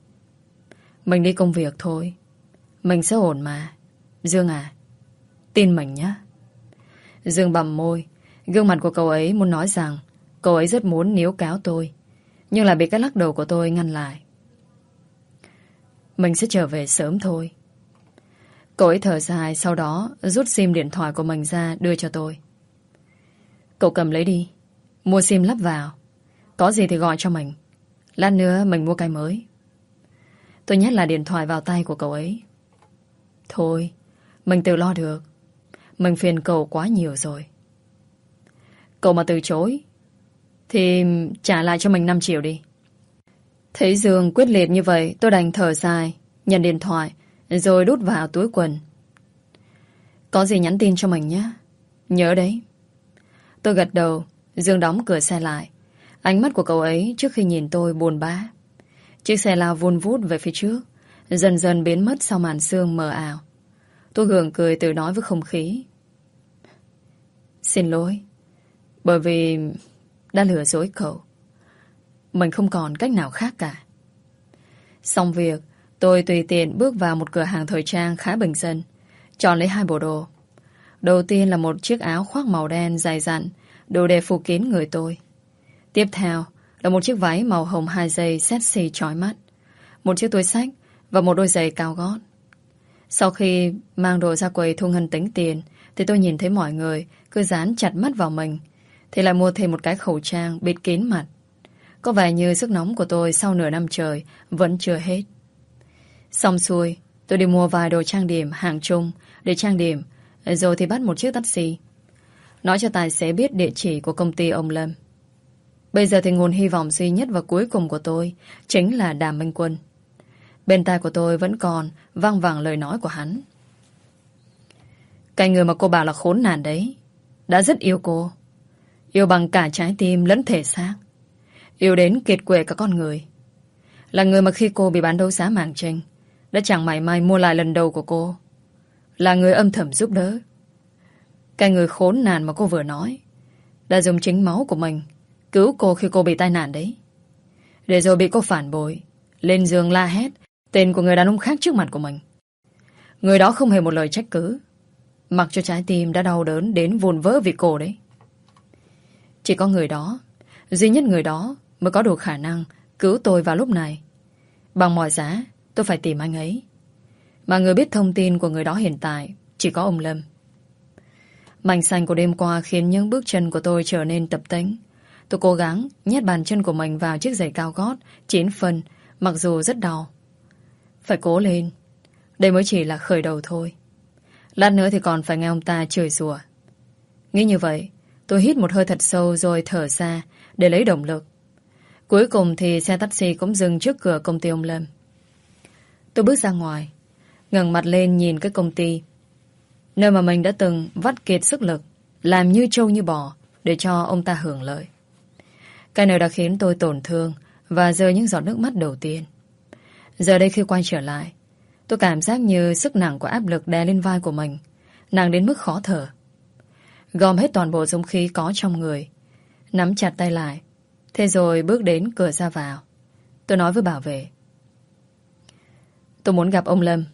Mình đi công việc thôi. Mình sẽ ổn mà. Dương à, tin mình nhé. Dương bặm môi. Gương mặt của cậu ấy muốn nói rằng cậu ấy rất muốn níu kéo tôi, nhưng lại bị cái lắc đầu của tôi ngăn lại. Mình sẽ trở về sớm thôi. Cậu ấy thở dài, sau đó rút sim điện thoại của mình ra đưa cho tôi. Cậu cầm lấy đi. Mua sim lắp vào. Có gì thì gọi cho mình. Lát nữa mình mua cái mới. Tôi nhét lại điện thoại vào tay của cậu ấy. Thôi, mình tự lo được. Mình phiền cậu quá nhiều rồi. Cậu mà từ chối thì trả lại cho mình năm triệu đi. Thấy Dương quyết liệt như vậy, tôi đành thở dài, nhận điện thoại rồi đút vào túi quần. Có gì nhắn tin cho mình nhé. Nhớ đấy. Tôi gật đầu. Dương đóng cửa xe lại. Ánh mắt của cậu ấy trước khi nhìn tôi buồn bã. Chiếc xe lao vun vút về phía trước, dần dần biến mất sau màn sương mờ ảo. Tôi gượng cười tự nói với không khí: Xin lỗi, bởi vì đã lừa dối cậu. Mình không còn cách nào khác cả. Xong việc, tôi tùy tiện bước vào một cửa hàng thời trang khá bình dân, chọn lấy hai bộ đồ. Đầu tiên là một chiếc áo khoác màu đen dày dặn, đủ để phủ kín người tôi. Tiếp theo là một chiếc váy màu hồng hai dây sexy chói mắt, một chiếc túi xách và một đôi giày cao gót. Sau khi mang đồ ra quầy thu ngân tính tiền, thì tôi nhìn thấy mọi người cứ dán chặt mắt vào mình, thì lại mua thêm một cái khẩu trang bịt kín mặt. Có vẻ như sức nóng của tôi sau nửa năm trời vẫn chưa hết. Xong xuôi, tôi đi mua vài đồ trang điểm hàng chung để trang điểm, rồi thì bắt một chiếc taxi, nói cho tài xế biết địa chỉ của công ty ông Lâm. Bây giờ thì nguồn hy vọng duy nhất và cuối cùng của tôi chính là Đàm Minh Quân. Bên tai của tôi vẫn còn vang vẳng lời nói của hắn. Cái người mà cô bảo là khốn nạn đấy đã rất yêu cô. Yêu bằng cả trái tim lẫn thể xác. Yêu đến kiệt quệ cả con người. Là người mà khi cô bị bán đấu giá mảng tranh đã chẳng mảy may mua lại lần đầu của cô. Là người âm thầm giúp đỡ. Cái người khốn nạn mà cô vừa nói đã dùng chính máu của mình cứu cô khi cô bị tai nạn đấy. Để rồi bị cô phản bội, lên giường la hét tên của người đàn ông khác trước mặt của mình. Người đó không hề một lời trách cứ, mặc cho trái tim đã đau đớn đến vụn vỡ vì cô đấy. Chỉ có người đó, duy nhất người đó mới có đủ khả năng cứu tôi vào lúc này. Bằng mọi giá tôi phải tìm anh ấy. Mà người biết thông tin của người đó hiện tại chỉ có ông Lâm. Mảnh xanh của đêm qua khiến những bước chân của tôi trở nên tập tễnh. Tôi cố gắng nhét bàn chân của mình vào chiếc giày cao gót chín phân, mặc dù rất đau. Phải cố lên. Đây mới chỉ là khởi đầu thôi. Lát nữa thì còn phải nghe ông ta chửi rủa. Nghĩ như vậy, tôi hít một hơi thật sâu rồi thở ra để lấy động lực. Cuối cùng thì xe taxi cũng dừng trước cửa công ty ông Lâm. Tôi bước ra ngoài, ngẩng mặt lên nhìn cái công ty, nơi mà mình đã từng vắt kiệt sức lực, làm như trâu như bò để cho ông ta hưởng lợi. Cái nơi đã khiến tôi tổn thương và rơi những giọt nước mắt đầu tiên. Giờ đây khi quay trở lại, tôi cảm giác như sức nặng của áp lực đè lên vai của mình, nặng đến mức khó thở. Gom hết toàn bộ dũng khí có trong người, nắm chặt tay lại, thế rồi bước đến cửa ra vào. Tôi nói với bảo vệ: Tôi muốn gặp ông Lâm.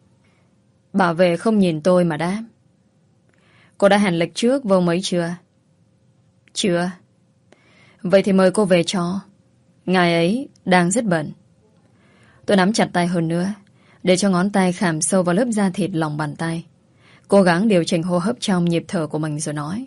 Bảo vệ không nhìn tôi mà đáp: Cô đã hẹn lịch trước với ông ấy chưa? Chưa. Vậy thì mời cô về cho. Ngài ấy đang rất bận. Tôi nắm chặt tay hơn nữa, để cho ngón tay khảm sâu vào lớp da thịt lòng bàn tay, cố gắng điều chỉnh hô hấp trong nhịp thở của mình rồi nói: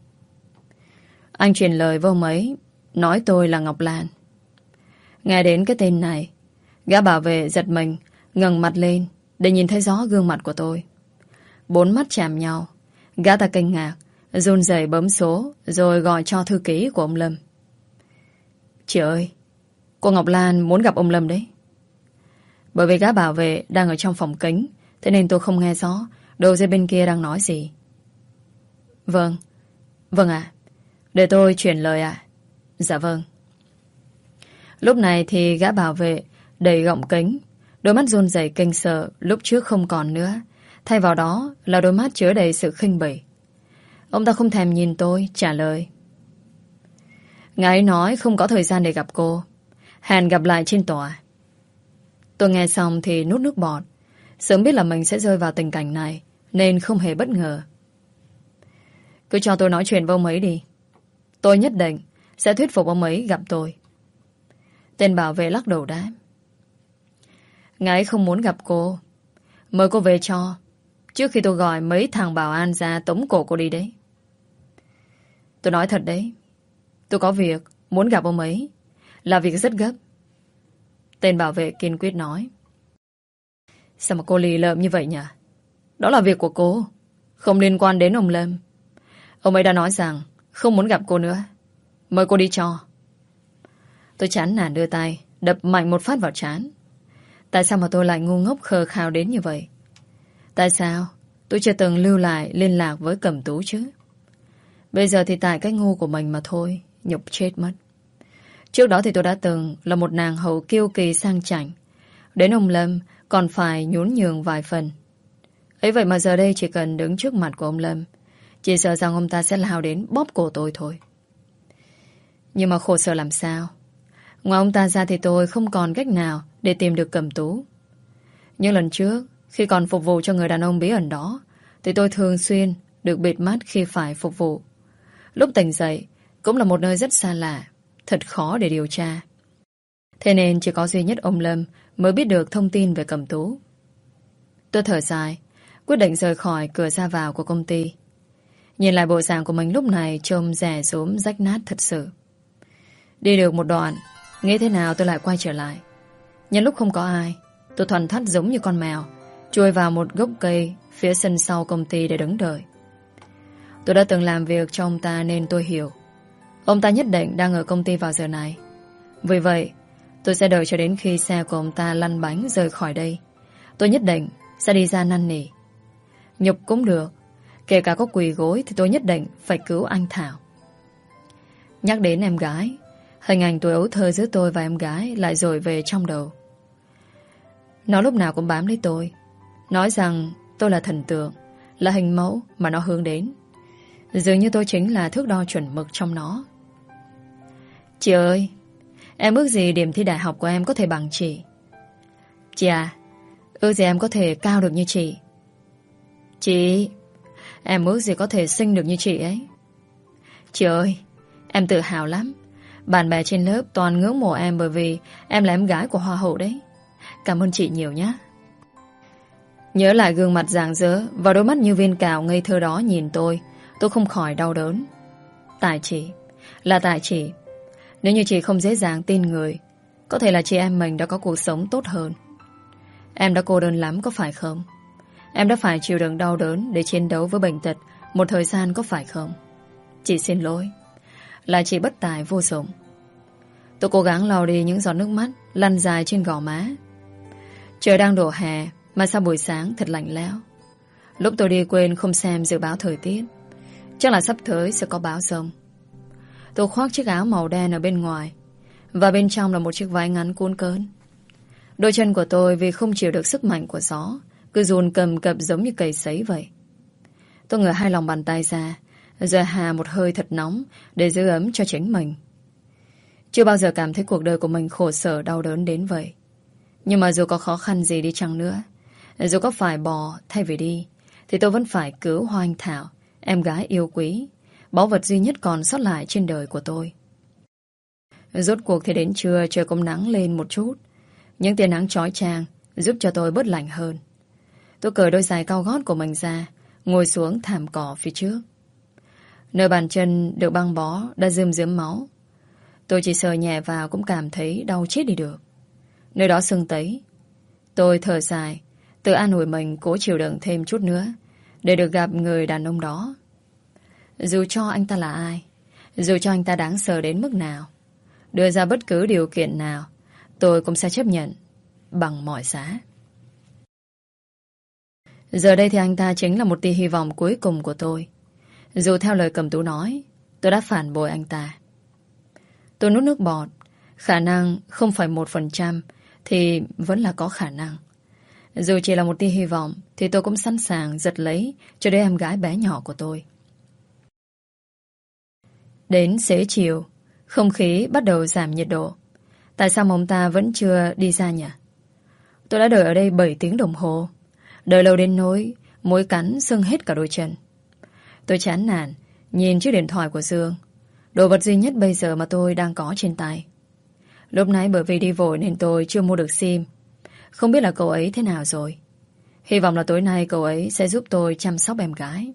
Anh truyền lời với ông ấy, nói tôi là Ngọc Lan. Nghe đến cái tên này, gã bảo vệ giật mình, ngẩng mặt lên để nhìn thấy rõ gương mặt của tôi. Bốn mắt chạm nhau, gã ta kinh ngạc, run rẩy bấm số rồi gọi cho thư ký của ông Lâm. Chị ơi, cô Ngọc Lan muốn gặp ông Lâm đấy. Bởi vì gã bảo vệ đang ở trong phòng kính, thế nên tôi không nghe rõ đầu dây bên kia đang nói gì. Vâng, vâng ạ, để tôi chuyển lời ạ. Dạ vâng. Lúc này thì gã bảo vệ đầy gọng kính. Đôi mắt run rẩy kinh sợ lúc trước không còn nữa. Thay vào đó là đôi mắt chứa đầy sự khinh bỉ. Ông ta không thèm nhìn tôi, trả lời. Ngài ấy nói không có thời gian để gặp cô. Hẹn gặp lại trên tòa. Tôi nghe xong thì nuốt nước bọt. Sớm biết là mình sẽ rơi vào tình cảnh này, nên không hề bất ngờ. Cứ cho tôi nói chuyện với ông ấy đi. Tôi nhất định sẽ thuyết phục ông ấy gặp tôi. Tên bảo vệ lắc đầu đáp. Ngài ấy không muốn gặp cô. Mời cô về cho, trước khi tôi gọi mấy thằng bảo an ra tống cổ cô đi đấy. Tôi nói thật đấy. Tôi có việc muốn gặp ông ấy. Là việc rất gấp. Tên bảo vệ kiên quyết nói. Sao mà cô lì lợm như vậy nhỉ? Đó là việc của cô, không liên quan đến ông Lâm. Ông ấy đã nói rằng không muốn gặp cô nữa. Mời cô đi cho. Tôi chán nản đưa tay đập mạnh một phát vào trán. Tại sao mà tôi lại ngu ngốc khờ khào đến như vậy? Tại sao tôi chưa từng lưu lại liên lạc với Cẩm Tú chứ? Bây giờ thì tại cái ngu của mình mà thôi, nhục chết mất. Trước đó thì tôi đã từng là một nàng hầu kiêu kỳ sang chảnh. Đến ông Lâm còn phải nhún nhường vài phần. Ấy vậy mà giờ đây chỉ cần đứng trước mặt của ông Lâm, chỉ sợ rằng ông ta sẽ lao đến bóp cổ tôi thôi. Nhưng mà khổ sở làm sao? Ngoài ông ta ra thì tôi không còn cách nào để tìm được Cẩm Tú. Nhưng lần trước, khi còn phục vụ cho người đàn ông bí ẩn đó, thì tôi thường xuyên được bịt mắt khi phải phục vụ. Lúc tỉnh dậy cũng là một nơi rất xa lạ, thật khó để điều tra. Thế nên chỉ có duy nhất ông Lâm mới biết được thông tin về Cẩm Tú. Tôi thở dài, quyết định rời khỏi cửa ra vào của công ty. Nhìn lại bộ dạng của mình lúc này trông rẻ rúm rách nát thật sự. Đi được một đoạn, nghĩ thế nào tôi lại quay trở lại. Nhân lúc không có ai, tôi thoăn thoắt giống như con mèo chui vào một gốc cây phía sân sau công ty để đứng đợi. Tôi đã từng làm việc cho ông ta nên tôi hiểu ông ta nhất định đang ở công ty vào giờ này. Vì vậy tôi sẽ đợi cho đến khi xe của ông ta lăn bánh rời khỏi đây. Tôi nhất định sẽ đi ra năn nỉ. Nhục cũng được, kể cả có quỳ gối thì tôi nhất định phải cứu anh Thảo. Nhắc đến em gái, hình ảnh tuổi ấu thơ giữa tôi và em gái lại dội về trong đầu. Nó lúc nào cũng bám lấy tôi, nói rằng tôi là thần tượng, là hình mẫu mà nó hướng đến. Dường như tôi chính là thước đo chuẩn mực trong nó. Chị ơi, em ước gì điểm thi đại học của em có thể bằng chị. Chị à, ước gì em có thể cao được như chị. Chị, em ước gì có thể xinh được như chị ấy. Chị ơi, em tự hào lắm. Bạn bè trên lớp toàn ngưỡng mộ em bởi vì em là em gái của Hoa hậu đấy. Cảm ơn chị nhiều nhé. Nhớ lại gương mặt rạng rỡ và đôi mắt như viên cào ngây thơ đó nhìn tôi, tôi không khỏi đau đớn. Tại chị, là tại chị. Nếu như chị không dễ dàng tin người, có thể là chị em mình đã có cuộc sống tốt hơn. Em đã cô đơn lắm có phải không? Em đã phải chịu đựng đau đớn để chiến đấu với bệnh tật một thời gian có phải không? Chị xin lỗi. Là chị bất tài vô dụng. Tôi cố gắng lau đi những giọt nước mắt lăn dài trên gò má. Trời đang đổ hè mà sao buổi sáng thật lạnh lẽo. Lúc tôi đi quên không xem dự báo thời tiết. Chắc là sắp tới sẽ có báo giông. Tôi khoác chiếc áo màu đen ở bên ngoài, và bên trong là một chiếc váy ngắn cuốn cơn. Đôi chân của tôi vì không chịu được sức mạnh của gió cứ run cầm cập giống như cầy sấy vậy. Tôi ngửa hai lòng bàn tay ra, rồi hà một hơi thật nóng để giữ ấm cho chính mình. Chưa bao giờ cảm thấy cuộc đời của mình khổ sở đau đớn đến vậy. Nhưng mà dù có khó khăn gì đi chăng nữa, dù có phải bò thay vì đi, thì tôi vẫn phải cứu Hoa Anh Thảo, em gái yêu quý, báu vật duy nhất còn sót lại trên đời của tôi. Rốt cuộc thì đến trưa trời cũng nắng lên một chút. Những tia nắng chói chang giúp cho tôi bớt lạnh hơn. Tôi cởi đôi giày cao gót của mình ra, ngồi xuống thảm cỏ phía trước. Nơi bàn chân được băng bó đã rơm rớm máu. Tôi chỉ sờ nhẹ vào cũng cảm thấy đau chết đi được. Nơi đó sưng tấy. Tôi thở dài, tự an ủi mình cố chịu đựng thêm chút nữa để được gặp người đàn ông đó. Dù cho anh ta là ai, dù cho anh ta đáng sợ đến mức nào, đưa ra bất cứ điều kiện nào, tôi cũng sẽ chấp nhận bằng mọi giá. Giờ đây thì anh ta chính là một tia hy vọng cuối cùng của tôi. Dù theo lời Cẩm Tú nói, tôi đã phản bội anh ta. Tôi nuốt nước bọt. Khả năng không phải một phần trăm thì vẫn là có khả năng. Dù chỉ là một tia hy vọng thì tôi cũng sẵn sàng giật lấy cho đứa em gái bé nhỏ của tôi. Đến xế chiều, không khí bắt đầu giảm nhiệt độ. Tại sao mà ông ta vẫn chưa đi ra nhỉ? Tôi đã đợi ở đây bảy tiếng đồng hồ. Đợi lâu đến nỗi môi cắn sưng hết cả đôi chân. Tôi chán nản nhìn chiếc điện thoại của Dương, đồ vật duy nhất bây giờ mà tôi đang có trên tay. Lúc nãy bởi vì đi vội nên tôi chưa mua được sim. Không biết là cậu ấy thế nào rồi. Hy vọng là tối nay cậu ấy sẽ giúp tôi chăm sóc em gái.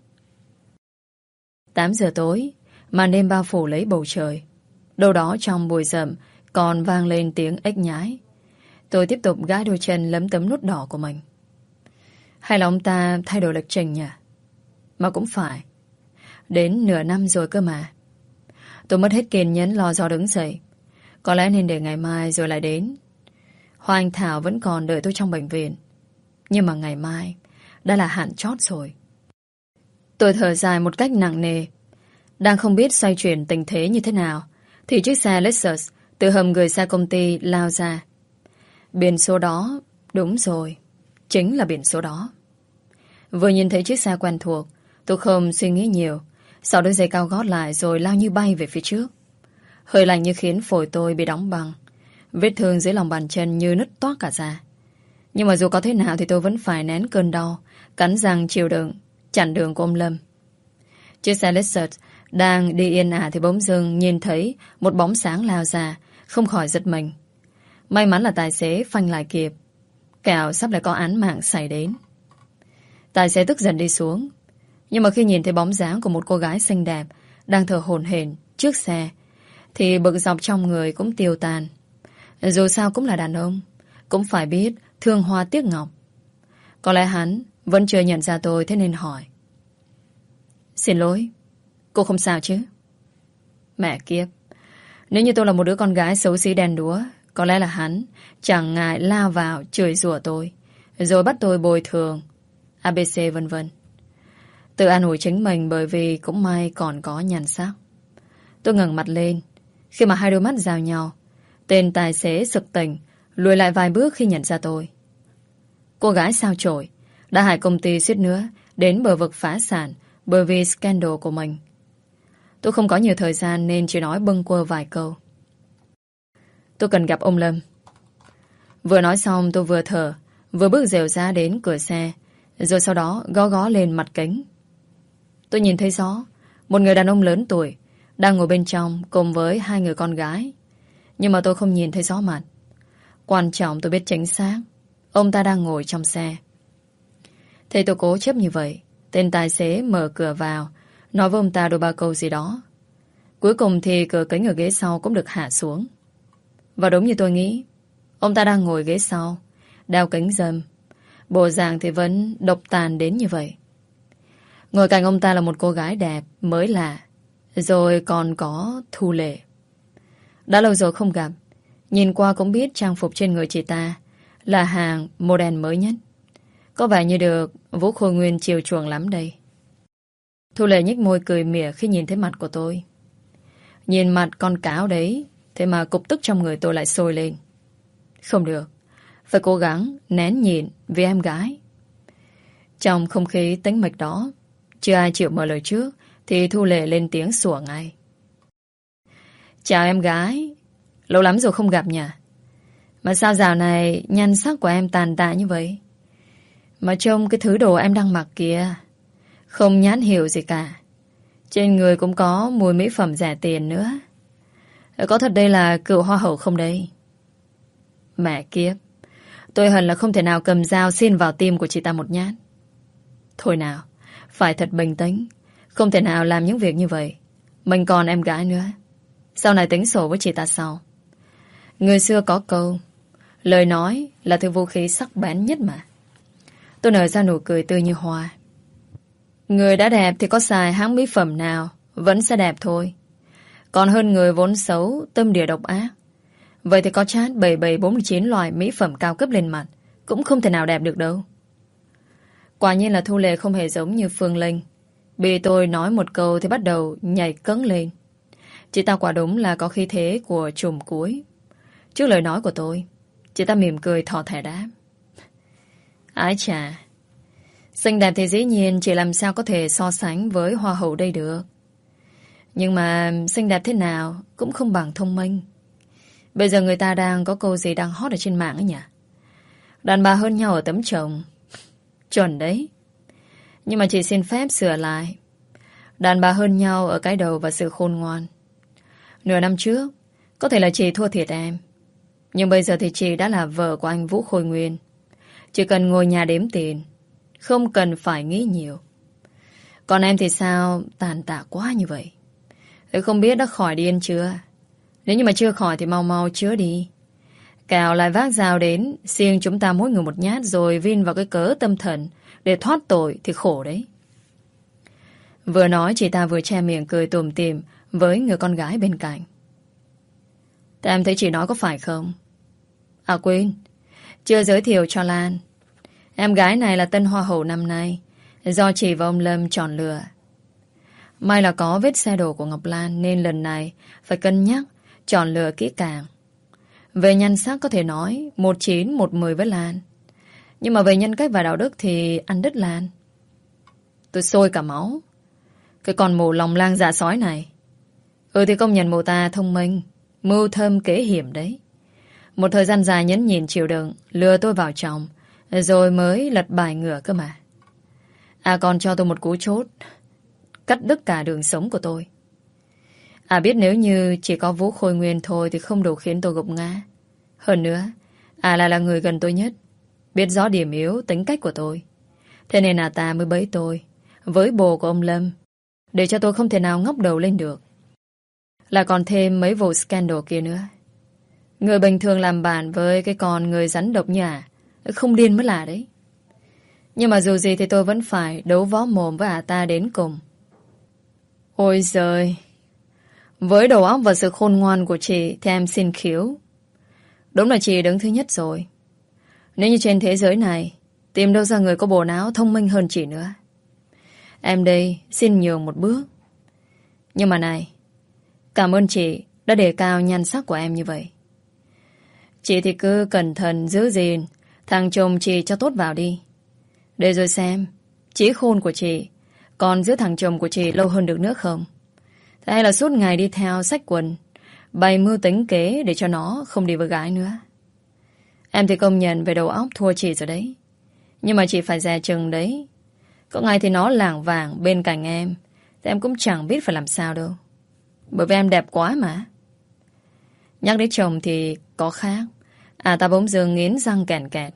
Tám giờ tối, màn đêm bao phủ lấy bầu trời. Đâu đó trong bụi rậm còn vang lên tiếng ếch nhái. Tôi tiếp tục gãi đôi chân lấm tấm nút đỏ của mình. Hay là ông ta thay đổi lịch trình nhỉ? Mà cũng phải. Đến nửa năm rồi cơ mà. Tôi mất hết kiên nhẫn lo do đứng dậy. Có lẽ nên để ngày mai rồi lại đến. Hoa Anh Thảo vẫn còn đợi tôi trong bệnh viện. Nhưng mà ngày mai đã là hạn chót rồi. Tôi thở dài một cách nặng nề. Đang không biết xoay chuyển tình thế như thế nào thì chiếc xe Lexus từ hầm gửi xe công ty lao ra. Biển số đó, đúng rồi, chính là biển số đó. Vừa nhìn thấy chiếc xe quen thuộc, tôi không suy nghĩ nhiều. Sau đôi giày cao gót lại rồi lao như bay về phía trước. Hơi lạnh như khiến phổi tôi bị đóng băng. Vết thương dưới lòng bàn chân như nứt toác cả ra. Nhưng mà dù có thế nào thì tôi vẫn phải nén cơn đau, cắn răng chịu đựng, chặn đường của ông Lâm. Chiếc xe Lexus đang đi yên ả thì bỗng dưng nhìn thấy một bóng sáng lao ra, không khỏi giật mình. May mắn là tài xế phanh lại kịp, kẻo sắp lại có án mạng xảy đến. Tài xế tức giận đi xuống. Nhưng mà khi nhìn thấy bóng dáng của một cô gái xinh đẹp đang thở hổn hển trước xe thì bực dọc trong người cũng tiêu tan. Dù sao cũng là đàn ông, cũng phải biết thương hoa tiếc ngọc. Có lẽ hắn vẫn chưa nhận ra tôi, thế nên hỏi: Xin lỗi, cô không sao chứ? Mẹ kiếp, nếu như tôi là một đứa con gái xấu xí đen đúa, có lẽ là hắn chẳng ngại lao vào chửi rủa tôi, rồi bắt tôi bồi thường a bê xê vân vân. Tự an ủi chính mình bởi vì cũng may còn có nhan sắc. Tôi ngẩng mặt lên. Khi mà hai đôi mắt giao nhau, tên tài xế sực tỉnh, lùi lại vài bước khi nhận ra tôi. Cô gái sao chổi đã hại công ty suýt nữa đến bờ vực phá sản bởi vì scandal của mình. Tôi không có nhiều thời gian nên chỉ nói bâng quơ vài câu. Tôi cần gặp ông Lâm. Vừa nói xong tôi vừa thở, vừa bước dèo ra đến cửa xe, rồi sau đó gõ gõ lên mặt kính. Tôi nhìn thấy rõ một người đàn ông lớn tuổi đang ngồi bên trong cùng với hai người con gái. Nhưng mà tôi không nhìn thấy rõ mặt. Quan trọng tôi biết chính xác ông ta đang ngồi trong xe. Thế tôi cố chấp như vậy, tên tài xế mở cửa vào, nói với ông ta đôi ba câu gì đó. Cuối cùng thì cửa kính ở ghế sau cũng được hạ xuống. Và đúng như tôi nghĩ, ông ta đang ngồi ghế sau, đeo kính râm, bộ dạng thì vẫn độc tàn đến như vậy. Ngồi cạnh ông ta là một cô gái đẹp, mới lạ, rồi còn có Thu Lệ. Đã lâu rồi không gặp, nhìn qua cũng biết trang phục trên người chị ta là hàng model mới nhất. Có vẻ như được Vũ Khôi Nguyên chiều chuộng lắm đây. Thu Lệ nhếch môi cười mỉa khi nhìn thấy mặt của tôi. Nhìn mặt con cáo đấy, thế mà cục tức trong người tôi lại sôi lên. Không được, phải cố gắng nén nhịn vì em gái. Trong không khí tĩnh mịch đó, chưa ai chịu mở lời trước thì Thu Lệ lên tiếng sủa ngay. Chào em gái, lâu lắm rồi không gặp nhỉ? Mà sao dạo này nhan sắc của em tàn tạ như vậy? Mà trông cái thứ đồ em đang mặc kìa, không nhãn hiệu gì cả. Trên người cũng có mùi mỹ phẩm rẻ tiền nữa. Có thật đây là cựu hoa hậu không đây? Mẹ kiếp, tôi hận là không thể nào cầm dao xin vào tim của chị ta một nhát. Thôi nào, phải thật bình tĩnh, không thể nào làm những việc như vậy. Mình còn em gái nữa, sau này tính sổ với chị ta sau. Người xưa có câu, lời nói là thứ vũ khí sắc bén nhất mà. Tôi nở ra nụ cười tươi như hoa. Người đã đẹp thì có xài hãng mỹ phẩm nào vẫn sẽ đẹp thôi. Còn hơn người vốn xấu, tâm địa độc ác. Vậy thì có chát bảy bảy bốn chín loại mỹ phẩm cao cấp lên mặt cũng không thể nào đẹp được đâu. Quả nhiên là Thu Lệ không hề giống như Phương Linh. Bị tôi nói một câu thì bắt đầu nhảy cẫng lên. Chị ta quả đúng là có khí thế của trùm cuối. Trước lời nói của tôi, Chị ta mỉm cười thỏ thẻ đáp. Ái chà, xinh đẹp thì dĩ nhiên chị làm sao có thể so sánh với hoa hậu đây được. Nhưng mà xinh đẹp thế nào cũng không bằng thông minh. Bây giờ người ta đang có câu gì đang hot ở trên mạng ấy nhỉ? Đàn bà hơn nhau ở tấm chồng. Chuẩn đấy. Nhưng mà chị xin phép sửa lại. Đàn bà hơn nhau ở cái đầu và sự khôn ngoan. Nửa năm trước có thể là chị thua thiệt em, nhưng bây giờ thì chị đã là vợ của anh Vũ Khôi Nguyên. Chỉ cần ngồi nhà đếm tiền, không cần phải nghĩ nhiều. Còn em thì sao tàn tạ quá như vậy? Tôi không biết đã khỏi điên chưa. Nếu như mà chưa khỏi thì mau mau chữa đi. Cào lại vác dao đến, xiêng chúng ta mỗi người một nhát, rồi vin vào cái cớ tâm thần để thoát tội thì khổ đấy. Vừa nói chị ta vừa che miệng cười tủm tỉm với người con gái bên cạnh. Thế em thấy chị nói có phải không? À quên, chưa giới thiệu cho Lan. Em gái này là tân hoa hậu năm nay, do chị và ông Lâm chọn lựa. May là có vết xe đổ của Ngọc Lan, nên lần này phải cân nhắc chọn lựa kỹ càng. Về nhan sắc có thể nói một chín một mười với Lan, nhưng mà về nhân cách và đạo đức thì ăn đứt Lan. Tôi sôi cả máu. Cái con mù lòng lang dạ sói này. Ừ thì công nhận mụ ta thông minh, mưu thâm kế hiểm đấy. Một thời gian dài nhẫn nhịn chịu đựng, lừa tôi vào chồng, rồi mới lật bài ngửa cơ mà. À còn cho tôi một cú chốt, cắt đứt cả đường sống của tôi. À biết nếu như chỉ có Vũ Khôi Nguyên thôi thì không đủ khiến tôi gục ngã. Hơn nữa, à lại là người gần tôi nhất, biết rõ điểm yếu tính cách của tôi. Thế nên à ta mới bẫy tôi với bồ của ông Lâm, để cho tôi không thể nào ngóc đầu lên được. Là còn thêm mấy vụ scandal kia nữa. Người bình thường làm bạn với cái con người rắn độc như à, không điên mới là đấy. Nhưng mà dù gì thì tôi vẫn phải đấu võ mồm với à ta đến cùng. Ôi giời, với đầu óc và sự khôn ngoan của chị thì em xin khiếu. Đúng là chị đứng thứ nhất rồi. Nếu như trên thế giới này tìm đâu ra người có bộ não thông minh hơn chị nữa. Em đây xin nhường một bước. Nhưng mà này, cảm ơn chị đã đề cao nhan sắc của em như vậy. Chị thì cứ cẩn thận giữ gìn thằng chồng chị cho tốt vào đi, để rồi xem trí khôn của chị còn giữ thằng chồng của chị lâu hơn được nữa không. Thế hay là suốt ngày đi theo xách quần, bày mưu tính kế để cho nó không đi với gái nữa. Em thì công nhận về đầu óc thua chị rồi đấy, nhưng mà chị phải dè chừng đấy. Có ngày thì nó lảng vảng bên cạnh em thì em cũng chẳng biết phải làm sao đâu, bởi vì em đẹp quá mà. Nhắc đến chồng thì có khác. À ta bỗng dưng nghiến răng kèn kẹt.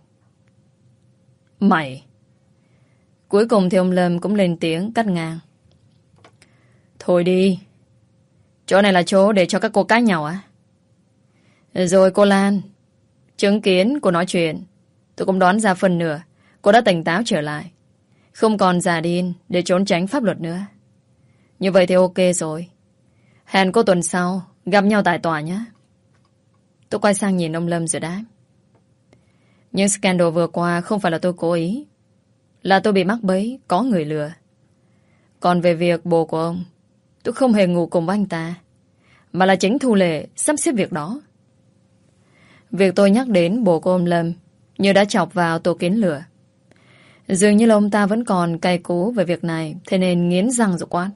Mày! Cuối cùng thì ông Lâm cũng lên tiếng cắt ngang. Thôi đi, chỗ này là chỗ để cho các cô cãi nhau á. Rồi cô Lan, chứng kiến cô nói chuyện, tôi cũng đoán ra phần nửa cô đã tỉnh táo trở lại, không còn già điên để trốn tránh pháp luật nữa. Như vậy thì ok rồi. Hẹn cô tuần sau gặp nhau tại tòa nhé. Tôi quay sang nhìn ông Lâm rồi đáp. Nhưng scandal vừa qua không phải là tôi cố ý, là tôi bị mắc bẫy, có người lừa. Còn về việc bồ của ông, tôi không hề ngủ cùng với anh ta, mà là chính Thu Lệ sắp xếp việc đó. Việc tôi nhắc đến bồ của ông Lâm như đã chọc vào tổ kiến lửa. Dường như là ông ta vẫn còn cay cú về việc này, thế nên nghiến răng rồi quát.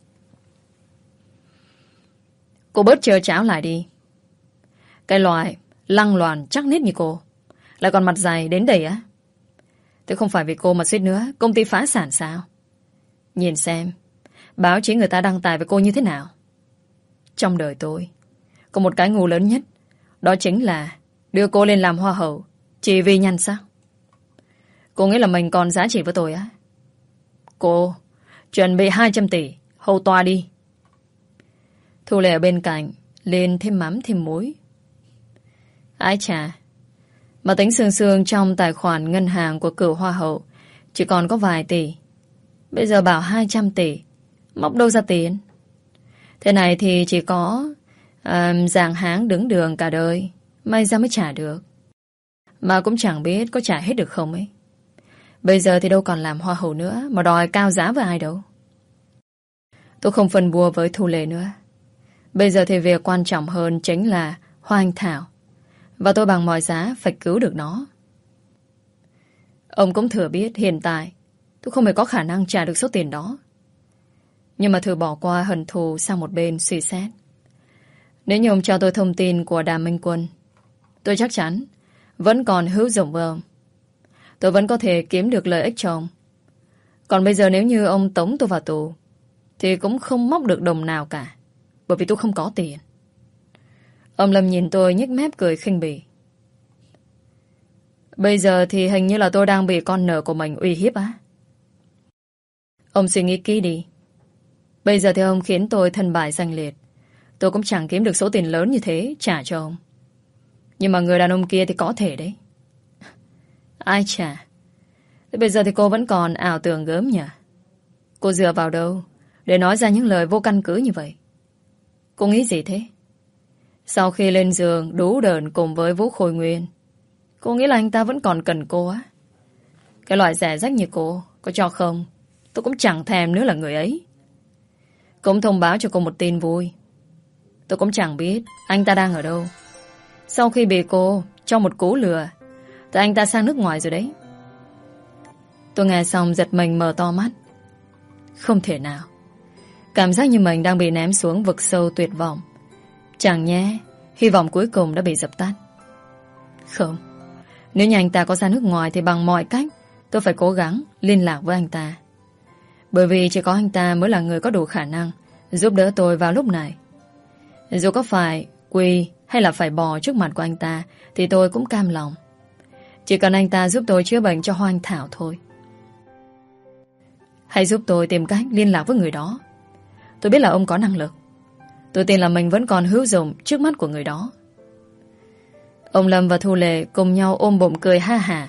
Cô bớt chờ cháo lại đi. Cái loại lăng loàn chắc nít như cô lại còn mặt dày đến đây á. Thế không phải vì cô mà suýt nữa công ty phá sản sao? Nhìn xem báo chí người ta đăng tải về cô như thế nào. Trong đời tôi có một cái ngu lớn nhất, đó chính là đưa cô lên làm hoa hậu chỉ vì nhan sắc. Cô nghĩ là mình còn giá trị với tôi á? Cô chuẩn bị hai trăm tỷ hầu tòa đi. Thu Lệ ở bên cạnh lên thêm mắm thêm muối. Ái chà, mà tính sương sương trong tài khoản ngân hàng của cựu hoa hậu chỉ còn có vài tỷ. Bây giờ bảo hai trăm tỷ, móc đâu ra tiền? Thế này thì chỉ có uh, giàng háng đứng đường cả đời, may ra mới trả được. Mà cũng chẳng biết có trả hết được không ấy. Bây giờ thì đâu còn làm hoa hậu nữa mà đòi cao giá với ai đâu. Tôi không phân bua với Thu Lệ nữa. Bây giờ thì việc quan trọng hơn chính là Hoa Anh Thảo. Và tôi bằng mọi giá phải cứu được nó. Ông cũng thừa biết hiện tại tôi không hề có khả năng trả được số tiền đó. Nhưng mà thử bỏ qua hận thù sang một bên suy xét. Nếu như ông cho tôi thông tin của Đàm Minh Quân, tôi chắc chắn vẫn còn hữu dụng với ông. Tôi vẫn có thể kiếm được lợi ích cho ông. Còn bây giờ nếu như ông tống tôi vào tù thì cũng không móc được đồng nào cả, bởi vì tôi không có tiền. Ông Lâm nhìn tôi nhếch mép cười khinh bỉ. Bây giờ thì hình như là tôi đang bị con nợ của mình uy hiếp á. Ông suy nghĩ kỹ đi. Bây giờ thì ông khiến tôi thân bại danh liệt. Tôi cũng chẳng kiếm được số tiền lớn như thế trả cho ông. Nhưng mà người đàn ông kia thì có thể đấy. Ai chà. Thế bây giờ thì cô vẫn còn ảo tưởng gớm nhỉ? Cô dựa vào đâu để nói ra những lời vô căn cứ như vậy? Cô nghĩ gì thế? Sau khi lên giường đú đờn cùng với Vũ Khôi Nguyên, cô nghĩ là anh ta vẫn còn cần cô á? Cái loại rẻ rách như cô, có cho không, tôi cũng chẳng thèm nữa là người ấy. Cũng thông báo cho cô một tin vui. Tôi cũng chẳng biết anh ta đang ở đâu. Sau khi bị cô cho một cú lừa thì anh ta sang nước ngoài rồi đấy. Tôi nghe xong giật mình mở to mắt. Không thể nào. Cảm giác như mình đang bị ném xuống vực sâu tuyệt vọng. Chẳng nhé, hy vọng cuối cùng đã bị dập tắt. Không. Nếu như anh ta có ra nước ngoài thì bằng mọi cách tôi phải cố gắng liên lạc với anh ta. Bởi vì chỉ có anh ta mới là người có đủ khả năng giúp đỡ tôi vào lúc này. Dù có phải quỳ hay là phải bò trước mặt của anh ta thì tôi cũng cam lòng. Chỉ cần anh ta giúp tôi chữa bệnh cho Hoa Anh Thảo thôi. Hãy giúp tôi tìm cách liên lạc với người đó. Tôi biết là ông có năng lực. Tôi tin là mình vẫn còn hữu dụng trước mắt của người đó. Ông Lâm và Thu Lệ cùng nhau ôm bụng cười ha hả.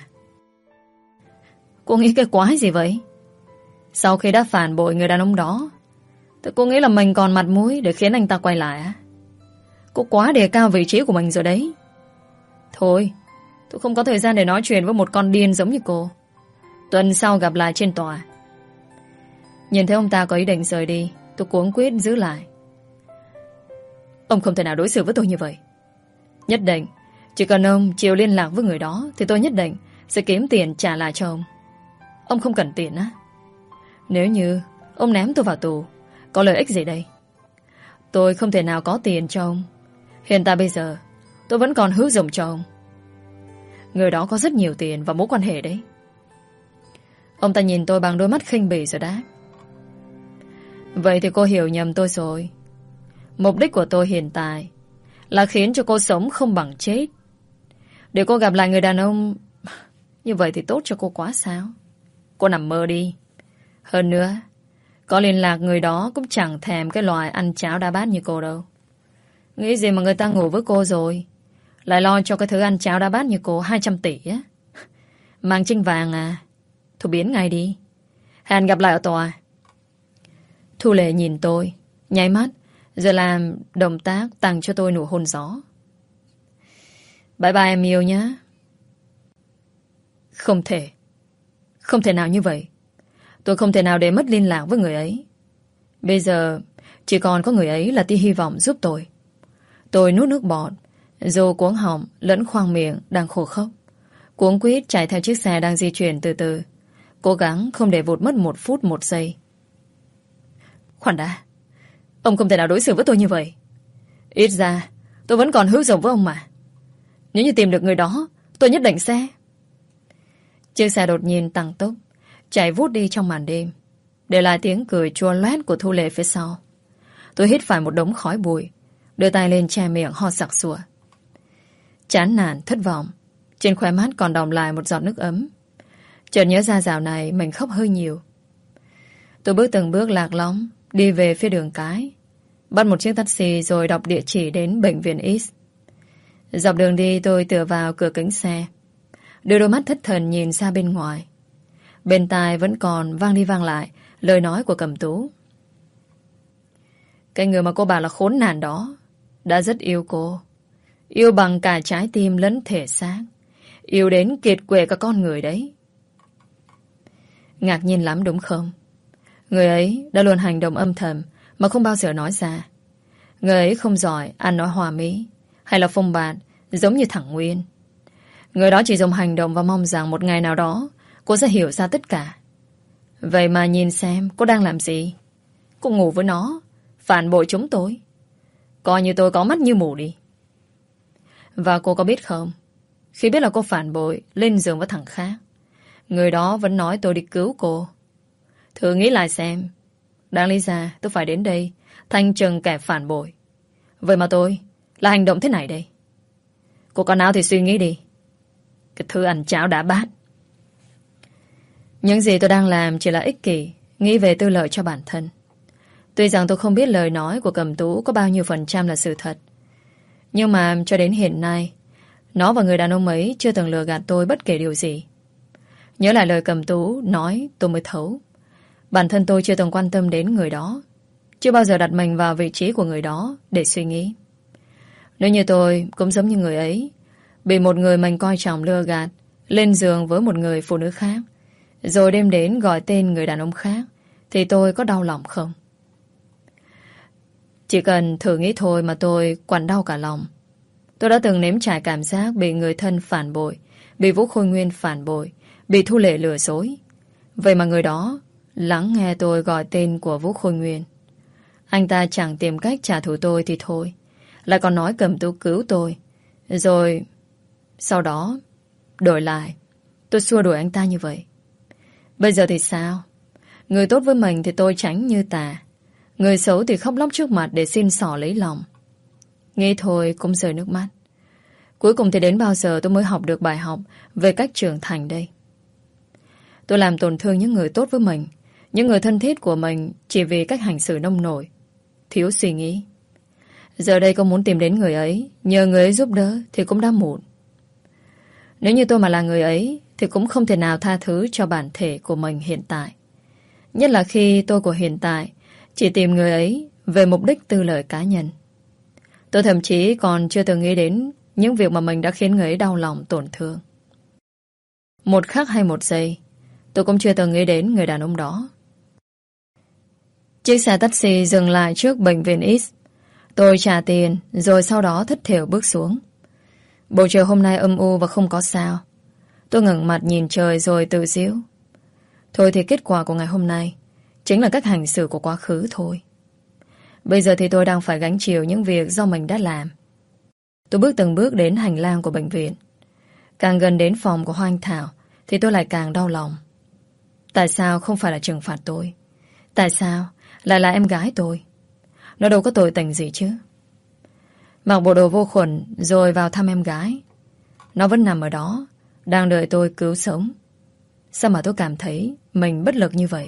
Cô nghĩ cái quái gì vậy? Sau khi đã phản bội người đàn ông đó thì cô nghĩ là mình còn mặt mũi để khiến anh ta quay lại á? Cô quá đề cao vị trí của mình rồi đấy. Thôi, tôi không có thời gian để nói chuyện với một con điên giống như cô. Tuần sau gặp lại trên tòa. Nhìn thấy ông ta có ý định rời đi, tôi cuống quýt giữ lại. Ông không thể nào đối xử với tôi như vậy. Nhất định chỉ cần ông chịu liên lạc với người đó thì tôi nhất định sẽ kiếm tiền trả lại cho ông. Ông không cần tiền á? Nếu như ông ném tôi vào tù, có lợi ích gì đây? Tôi không thể nào có tiền cho ông. Hiện tại bây giờ tôi vẫn còn hữu dụng cho ông. Người đó có rất nhiều tiền và mối quan hệ đấy. Ông ta nhìn tôi bằng đôi mắt khinh bỉ rồi đáp. Vậy thì cô hiểu nhầm tôi rồi. Mục đích của tôi hiện tại là khiến cho cô sống không bằng chết. Để cô gặp lại người đàn ông như vậy thì tốt cho cô quá sao? Cô nằm mơ đi. Hơn nữa, có liên lạc người đó cũng chẳng thèm cái loại ăn cháo đá bát như cô đâu. Nghĩ gì mà người ta ngủ với cô rồi lại lo cho cái thứ ăn cháo đá bát như cô hai trăm tỷ á. Mang chinh vàng à? Thôi biến ngay đi. Hẹn gặp lại ở tòa. Thu Lệ nhìn tôi, nháy mắt, rồi làm động tác tặng cho tôi nụ hôn gió. Bye bye em yêu nhé. Không thể. Không thể nào như vậy. Tôi không thể nào để mất liên lạc với người ấy. Bây giờ chỉ còn có người ấy là tia hy vọng giúp tôi. Tôi nuốt nước bọt, dù cuống họng lẫn khoang miệng đang khô khốc. Cuống quýt chạy theo chiếc xe đang di chuyển từ từ, cố gắng không để vụt mất một phút một giây. Khoan đã. Ông không thể nào đối xử với tôi như vậy. Ít ra tôi vẫn còn hữu dụng với ông mà. Nếu như tìm được người đó, tôi nhất định sẽ... Chiếc xe đột nhiên tăng tốc, chạy vút đi trong màn đêm, để lại tiếng cười chua loét của Thu Lệ phía sau. Tôi hít phải một đống khói bụi, đưa tay lên che miệng ho sặc sụa. Chán nản, thất vọng, trên khóe mắt còn đọng lại một giọt nước ấm. Chợt nhớ ra dạo này mình khóc hơi nhiều. Tôi bước từng bước lạc lõng đi về phía đường cái, bắt một chiếc taxi rồi đọc địa chỉ đến bệnh viện X. Dọc đường đi tôi tựa vào cửa kính xe, đưa đôi mắt thất thần nhìn ra bên ngoài. Bên tai vẫn còn vang đi vang lại lời nói của Cẩm Tú. Cái người mà cô bảo là khốn nạn đó đã rất yêu cô. Yêu bằng cả trái tim lẫn thể xác. Yêu đến kiệt quệ cả con người đấy. Ngạc nhiên lắm đúng không? Người ấy đã luôn hành động âm thầm mà không bao giờ nói ra. Người ấy không giỏi ăn nói hòa mỹ hay là phông bạt giống như thằng Nguyên. Người đó chỉ dùng hành động và mong rằng một ngày nào đó cô sẽ hiểu ra tất cả. Vậy mà nhìn xem cô đang làm gì. Cô ngủ với nó, phản bội chúng tôi. Coi như tôi có mắt như mù đi. Và cô có biết không, khi biết là cô phản bội, lên giường với thằng khác, người đó vẫn nói tôi đi cứu cô. Thử nghĩ lại xem, đáng lý ra tôi phải đến đây thanh trừng kẻ phản bội. Vậy mà tôi là hành động thế này đây. Cô có nào thì suy nghĩ đi. Cái thứ ăn cháo đã bát. Những gì tôi đang làm chỉ là ích kỷ, nghĩ về tư lợi cho bản thân. Tuy rằng tôi không biết lời nói của Cẩm Tú có bao nhiêu phần trăm là sự thật, nhưng mà cho đến hiện nay, nó và người đàn ông ấy chưa từng lừa gạt tôi bất kể điều gì. Nhớ lại lời Cẩm Tú nói, tôi mới thấu. Bản thân tôi chưa từng quan tâm đến người đó, chưa bao giờ đặt mình vào vị trí của người đó để suy nghĩ. Nếu như tôi cũng giống như người ấy, bị một người mình coi trọng lừa gạt, lên giường với một người phụ nữ khác, rồi đêm đến gọi tên người đàn ông khác, thì tôi có đau lòng không? Chỉ cần thử nghĩ thôi mà tôi quặn đau cả lòng. Tôi đã từng nếm trải cảm giác bị người thân phản bội, bị Vũ Khôi Nguyên phản bội, bị Thu Lệ lừa dối. Vậy mà người đó lắng nghe tôi gọi tên của Vũ Khôi Nguyên. Anh ta chẳng tìm cách trả thù tôi thì thôi, lại còn nói Cẩm Tú cứu tôi. Rồi sau đó đổi lại, tôi xua đuổi anh ta như vậy. Bây giờ thì sao? Người tốt với mình thì tôi tránh như tà, người xấu thì khóc lóc trước mặt để xin xỏ lấy lòng. Nghĩ thôi cũng rơi nước mắt. Cuối cùng thì đến bao giờ tôi mới học được bài học về cách trưởng thành đây? Tôi làm tổn thương những người tốt với mình, những người thân thiết của mình, chỉ vì cách hành xử nông nổi, thiếu suy nghĩ. Giờ đây cô muốn tìm đến người ấy, nhờ người ấy giúp đỡ thì cũng đã muộn. Nếu như tôi mà là người ấy thì cũng không thể nào tha thứ cho bản thể của mình hiện tại. Nhất là khi tôi của hiện tại chỉ tìm người ấy về mục đích tư lợi cá nhân. Tôi thậm chí còn chưa từng nghĩ đến những việc mà mình đã khiến người ấy đau lòng tổn thương. Một khắc hay một giây, tôi cũng chưa từng nghĩ đến người đàn ông đó. Chiếc xe taxi dừng lại trước bệnh viện X. Tôi trả tiền, rồi sau đó thất thểu bước xuống. Bầu trời hôm nay âm u và không có sao. Tôi ngẩng mặt nhìn trời rồi tự giễu. Thôi thì kết quả của ngày hôm nay chính là cách hành xử của quá khứ thôi. Bây giờ thì tôi đang phải gánh chịu những việc do mình đã làm. Tôi bước từng bước đến hành lang của bệnh viện. Càng gần đến phòng của Hoa Anh Thảo thì tôi lại càng đau lòng. Tại sao không phải là trừng phạt tôi? Tại sao lại là em gái tôi? Nó đâu có tội tình gì chứ. Mặc bộ đồ vô khuẩn rồi vào thăm em gái. Nó vẫn nằm ở đó, đang đợi tôi cứu sống. Sao mà tôi cảm thấy mình bất lực như vậy?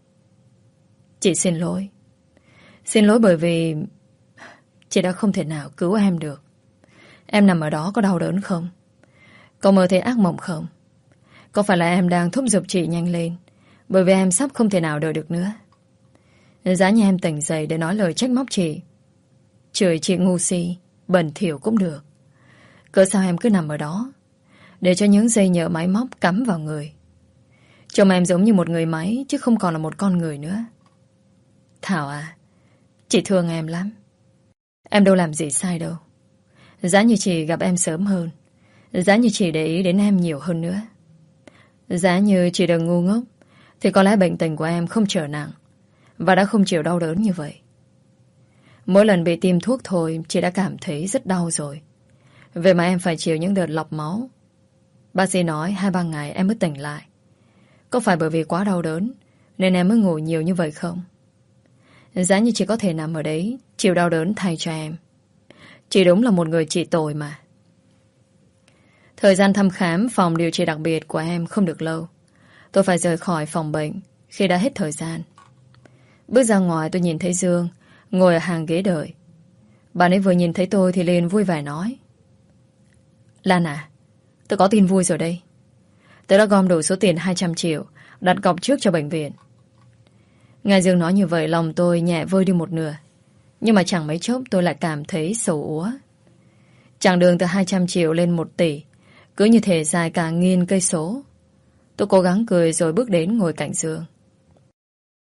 Chị xin lỗi. Xin lỗi bởi vì chị đã không thể nào cứu em được. Em nằm ở đó có đau đớn không? Có mơ thấy ác mộng không? Có phải là em đang thúc giục chị nhanh lên, bởi vì em sắp không thể nào đợi được nữa? Giá như em tỉnh dậy để nói lời trách móc chị, chửi chị ngu si, bẩn thỉu cũng được. Cớ sao em cứ nằm ở đó để cho những dây nhợ máy móc cắm vào người? Trông em giống như một người máy, chứ không còn là một con người nữa. Thảo à, chị thương em lắm. Em đâu làm gì sai đâu. Giá như chị gặp em sớm hơn, giá như chị để ý đến em nhiều hơn nữa, giá như chị đừng ngu ngốc, thì có lẽ bệnh tình của em không trở nặng và đã không chịu đau đớn như vậy. Mỗi lần bị tiêm thuốc thôi chị đã cảm thấy rất đau rồi. Vậy mà em phải chịu những đợt lọc máu. Bác sĩ nói hai ba ngày em mới tỉnh lại. Có phải bởi vì quá đau đớn nên em mới ngủ nhiều như vậy không? Giá như chị có thể nằm ở đấy chịu đau đớn thay cho em, chị đúng là một người chị tồi mà. Thời gian thăm khám phòng điều trị đặc biệt của em không được lâu. Tôi phải rời khỏi phòng bệnh khi đã hết thời gian. Bước ra ngoài tôi nhìn thấy Dương ngồi ở hàng ghế đợi. Bạn ấy vừa nhìn thấy tôi thì liền vui vẻ nói: Lan à, tôi có tin vui rồi đây. Tôi đã gom đủ số tiền hai trăm triệu đặt cọc trước cho bệnh viện. Nghe Dương nói như vậy lòng tôi nhẹ vơi đi một nửa. Nhưng mà chẳng mấy chốc tôi lại cảm thấy sầu úa. Chặng đường từ hai trăm triệu lên một tỷ cứ như thể dài cả nghìn cây số. Tôi cố gắng cười rồi bước đến ngồi cạnh Dương.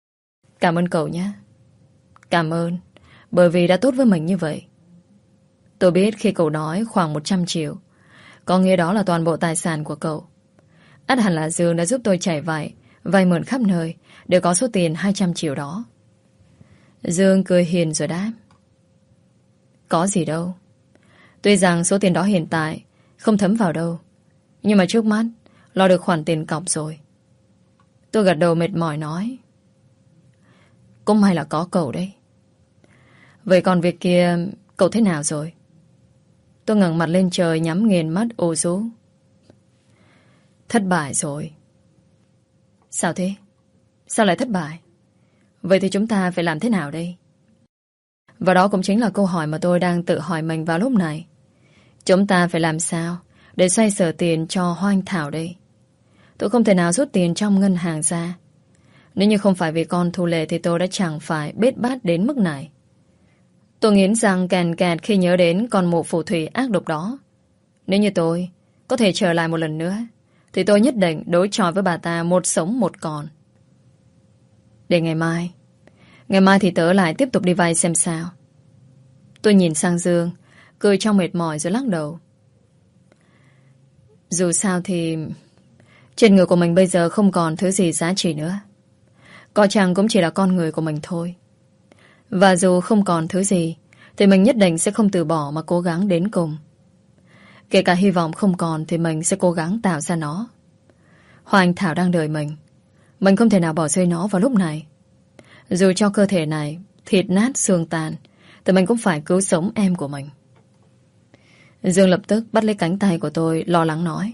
Cảm ơn cậu nhé. Cảm ơn bởi vì đã tốt với mình như vậy. Tôi biết khi cậu nói khoảng một trăm triệu, có nghĩa đó là toàn bộ tài sản của cậu. Ắt hẳn là Dương đã giúp tôi chảy vay, vay mượn khắp nơi để có số tiền hai trăm triệu đó. Dương cười hiền rồi đáp. Có gì đâu. Tuy rằng số tiền đó hiện tại không thấm vào đâu, nhưng mà trước mắt lo được khoản tiền cọc rồi. Tôi gật đầu mệt mỏi nói. Cũng may là có cậu đấy. Vậy còn việc kia cậu thế nào rồi? Tôi ngẩng mặt lên trời, nhắm nghiền mắt ô rú. Thất bại rồi. Sao thế? Sao lại thất bại? Vậy thì chúng ta phải làm thế nào đây? Và đó cũng chính là câu hỏi mà tôi đang tự hỏi mình vào lúc này. Chúng ta phải làm sao để xoay sở tiền cho Hoa Anh Thảo đây? Tôi không thể nào rút tiền trong ngân hàng ra. Nếu như không phải vì con Thu Lệ thì tôi đã chẳng phải bết bát đến mức này. Tôi nghiến răng kèn kẹt khi nhớ đến con mụ phù thủy ác độc đó. Nếu như tôi có thể trở lại một lần nữa thì tôi nhất định đối chọi với bà ta một sống một còn. Để ngày mai Ngày mai thì tớ lại tiếp tục đi vay xem sao. Tôi nhìn sang Dương, cười trong mệt mỏi rồi lắc đầu. Dù sao thì trên người của mình bây giờ không còn thứ gì giá trị nữa. Có chăng cũng chỉ là con người của mình thôi. Và dù không còn thứ gì thì mình nhất định sẽ không từ bỏ mà cố gắng đến cùng. Kể cả hy vọng không còn thì mình sẽ cố gắng tạo ra nó. Hoa Anh Thảo đang đợi mình. Mình không thể nào bỏ rơi nó vào lúc này. Dù cho cơ thể này thịt nát xương tàn thì mình cũng phải cứu sống em của mình. Dương lập tức bắt lấy cánh tay của tôi, lo lắng nói.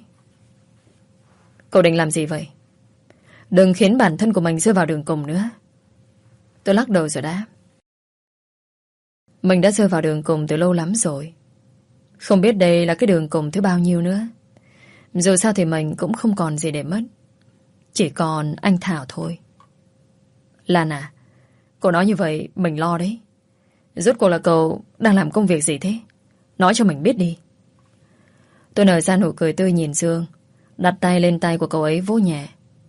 Cậu định làm gì vậy? Đừng khiến bản thân của mình rơi vào đường cùng nữa. Tôi lắc đầu rồi đáp. Mình đã rơi vào đường cùng từ lâu lắm rồi. Không biết đây là cái đường cùng thứ bao nhiêu nữa. Dù sao thì mình cũng không còn gì để mất. Chỉ còn anh Thảo thôi. Lan à, cậu nói như vậy mình lo đấy. Rốt cuộc là cậu đang làm công việc gì thế? Nói cho mình biết đi. Tôi nở ra nụ cười tươi nhìn Dương, đặt tay lên tay của cậu ấy vỗ nhẹ.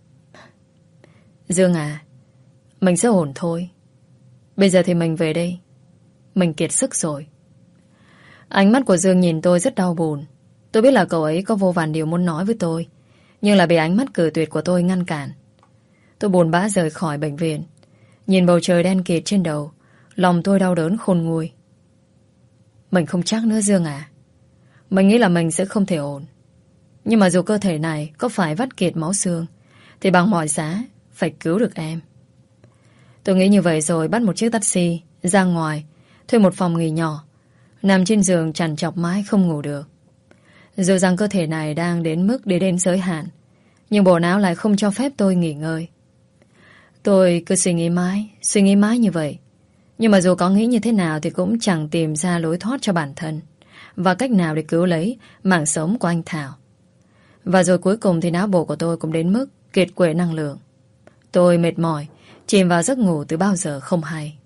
Dương à, mình sẽ ổn thôi. Bây giờ thì mình về đây. Mình kiệt sức rồi. Ánh mắt của Dương nhìn tôi rất đau buồn. Tôi biết là cậu ấy có vô vàn điều muốn nói với tôi, nhưng là bị ánh mắt cử tuyệt của tôi ngăn cản. Tôi buồn bã rời khỏi bệnh viện. Nhìn bầu trời đen kịt trên đầu, lòng tôi đau đớn khôn nguôi. Mình không chắc nữa Dương à. Mình nghĩ là mình sẽ không thể ổn. Nhưng mà dù cơ thể này có phải vắt kiệt máu xương thì bằng mọi giá phải cứu được em. Tôi nghĩ như vậy rồi bắt một chiếc taxi ra ngoài, thuê một phòng nghỉ nhỏ, nằm trên giường trằn trọc mãi không ngủ được. Dù rằng cơ thể này đang đến mức đi đến giới hạn, nhưng bộ não lại không cho phép tôi nghỉ ngơi. Tôi cứ suy nghĩ mãi, suy nghĩ mãi như vậy. Nhưng mà dù có nghĩ như thế nào thì cũng chẳng tìm ra lối thoát cho bản thân và cách nào để cứu lấy mạng sống của anh Thảo. Và rồi cuối cùng thì não bộ của tôi cũng đến mức kiệt quệ năng lượng. Tôi mệt mỏi, chìm vào giấc ngủ từ bao giờ không hay.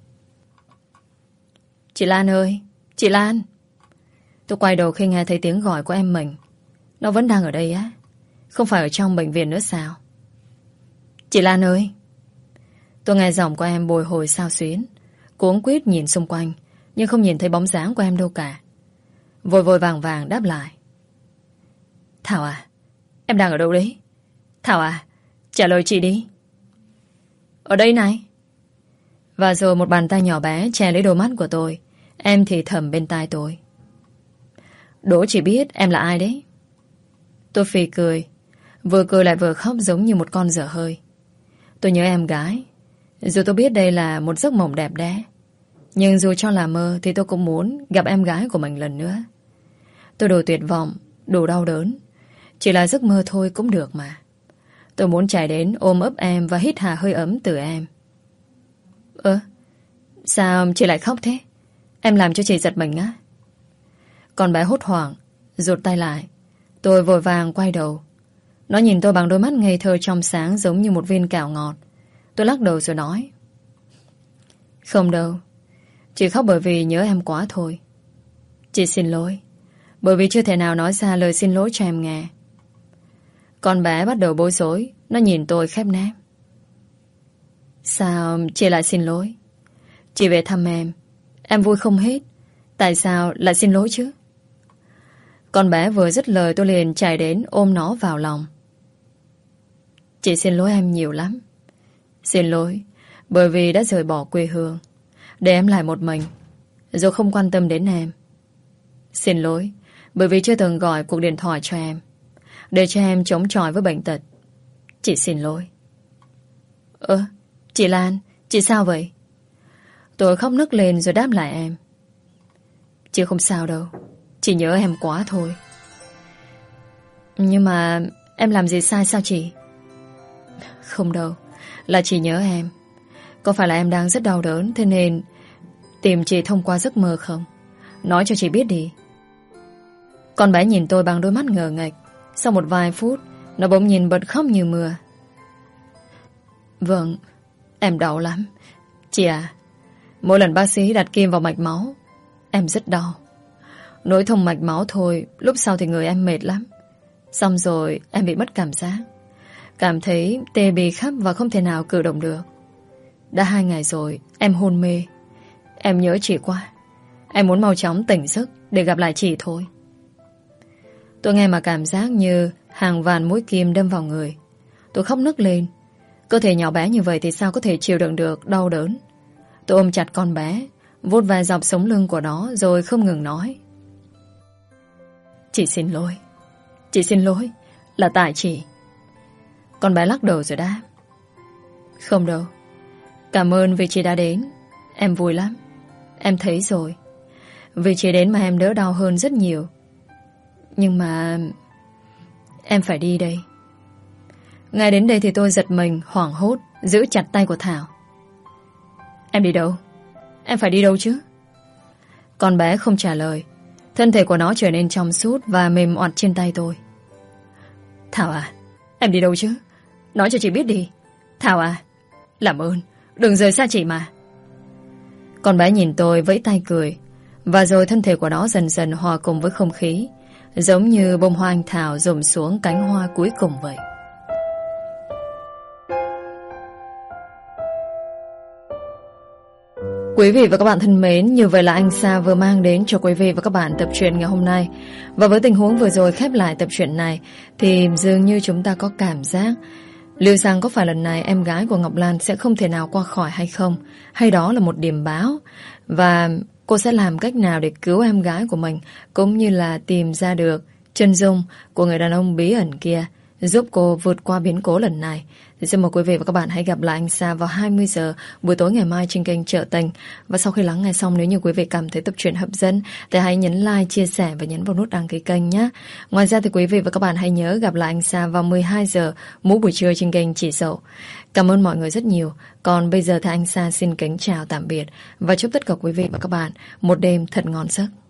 Chị Lan ơi, chị Lan. Tôi quay đầu khi nghe thấy tiếng gọi của em mình. Nó vẫn đang ở đây á, không phải ở trong bệnh viện nữa sao? Chị Lan ơi. Tôi nghe giọng của em bồi hồi xao xuyến, cuống quýt nhìn xung quanh, nhưng không nhìn thấy bóng dáng của em đâu cả. Vội vội vàng vàng đáp lại. Thảo à, em đang ở đâu đấy? Thảo à, trả lời chị đi. Ở đây này. Và rồi một bàn tay nhỏ bé che lấy đôi mắt của tôi. Em thì thầm bên tai tôi. Đỗ chỉ biết em là ai đấy. Tôi phì cười, vừa cười lại vừa khóc giống như một con dở hơi. Tôi nhớ em gái. Dù tôi biết đây là một giấc mộng đẹp đẽ, nhưng dù cho là mơ thì tôi cũng muốn gặp em gái của mình lần nữa. Tôi đủ tuyệt vọng, đủ đau đớn. Chỉ là giấc mơ thôi cũng được mà. Tôi muốn chạy đến ôm ấp em và hít hà hơi ấm từ em. Ơ, sao chị lại khóc thế? Em làm cho chị giật mình á. Con bé hốt hoảng rụt tay lại. Tôi vội vàng quay đầu. Nó nhìn tôi bằng đôi mắt ngây thơ trong sáng giống như một viên kẹo ngọt. Tôi lắc đầu rồi nói. Không đâu, chị khóc bởi vì nhớ em quá thôi. Chị xin lỗi, bởi vì chưa thể nào nói ra lời xin lỗi cho em nghe. Con bé bắt đầu bối rối. Nó nhìn tôi khép nép. Sao chị lại xin lỗi? Chị về thăm em, em vui không hết. Tại sao lại xin lỗi chứ? Con bé vừa dứt lời tôi liền chạy đến ôm nó vào lòng. Chị xin lỗi em nhiều lắm. Xin lỗi bởi vì đã rời bỏ quê hương, để em lại một mình, rồi không quan tâm đến em. Xin lỗi bởi vì chưa từng gọi cuộc điện thoại cho em, để cho em chống chọi với bệnh tật. Chị xin lỗi. Ơ, chị Lan, chị sao vậy? Tôi khóc nức lên rồi đáp lại em. Chị không sao đâu, chị nhớ em quá thôi. Nhưng mà em làm gì sai sao chị? Không đâu, là chị nhớ em. Có phải là em đang rất đau đớn, thế nên tìm chị thông qua giấc mơ không? Nói cho chị biết đi. Con bé nhìn tôi bằng đôi mắt ngờ nghệch. Sau một vài phút, nó bỗng nhìn bật khóc như mưa. Vâng, em đau lắm. Chị à, mỗi lần bác sĩ đặt kim vào mạch máu, em rất đau. Nối thông mạch máu thôi, lúc sau thì người em mệt lắm. Xong rồi em bị mất cảm giác, cảm thấy tê bì khắp và không thể nào cử động được. Đã hai ngày rồi em hôn mê. Em nhớ chị quá. Em muốn mau chóng tỉnh giấc để gặp lại chị thôi. Tôi nghe mà cảm giác như hàng vạn mũi kim đâm vào người. Tôi khóc nức lên. Cơ thể nhỏ bé như vậy thì sao có thể chịu đựng được đau đớn. Tôi ôm chặt con bé, vuốt vài dọc sống lưng của nó, rồi không ngừng nói. Chị xin lỗi. Chị xin lỗi. Là tại chị. Con bé lắc đầu rồi đáp. Không đâu. Cảm ơn vì chị đã đến. Em vui lắm. Em thấy rồi. Vì chị đến mà em đỡ đau hơn rất nhiều. Nhưng mà em phải đi đây. Ngay đến đây thì tôi giật mình, hoảng hốt, giữ chặt tay của Thảo. Em đi đâu? Em phải đi đâu chứ? Con bé không trả lời. Thân thể của nó trở nên trong suốt và mềm oặt trên tay tôi. Thảo à, em đi đâu chứ? Nói cho chị biết đi. Thảo à, làm ơn, đừng rời xa chị mà. Con bé nhìn tôi vẫy tay cười. Và rồi thân thể của nó dần dần hòa cùng với không khí, giống như bông hoa anh thảo rụng xuống cánh hoa cuối cùng vậy. Quý vị và các bạn thân mến, như vậy là anh Sa vừa mang đến cho quý vị và các bạn tập truyện ngày hôm nay. Và với tình huống vừa rồi khép lại tập truyện này, thì dường như chúng ta có cảm giác liệu rằng có phải lần này em gái của Ngọc Lan sẽ không thể nào qua khỏi hay không? Hay đó là một điểm báo? Và cô sẽ làm cách nào để cứu em gái của mình, cũng như là tìm ra được chân dung của người đàn ông bí ẩn kia, giúp cô vượt qua biến cố lần này. Thì xin mời quý vị và các bạn hãy gặp lại anh Sa vào hai mươi giờ buổi tối ngày mai trên kênh Trợ Tình. Và sau khi lắng nghe xong, nếu như quý vị cảm thấy tập truyện hấp dẫn thì hãy nhấn like, chia sẻ và nhấn vào nút đăng ký kênh nhé. Ngoài ra thì quý vị và các bạn hãy nhớ gặp lại anh Sa vào mười hai giờ mỗi buổi trưa trên kênh Chị Dậu. Cảm ơn mọi người rất nhiều. Còn bây giờ thì anh Sa xin kính chào tạm biệt và chúc tất cả quý vị và các bạn một đêm thật ngon giấc.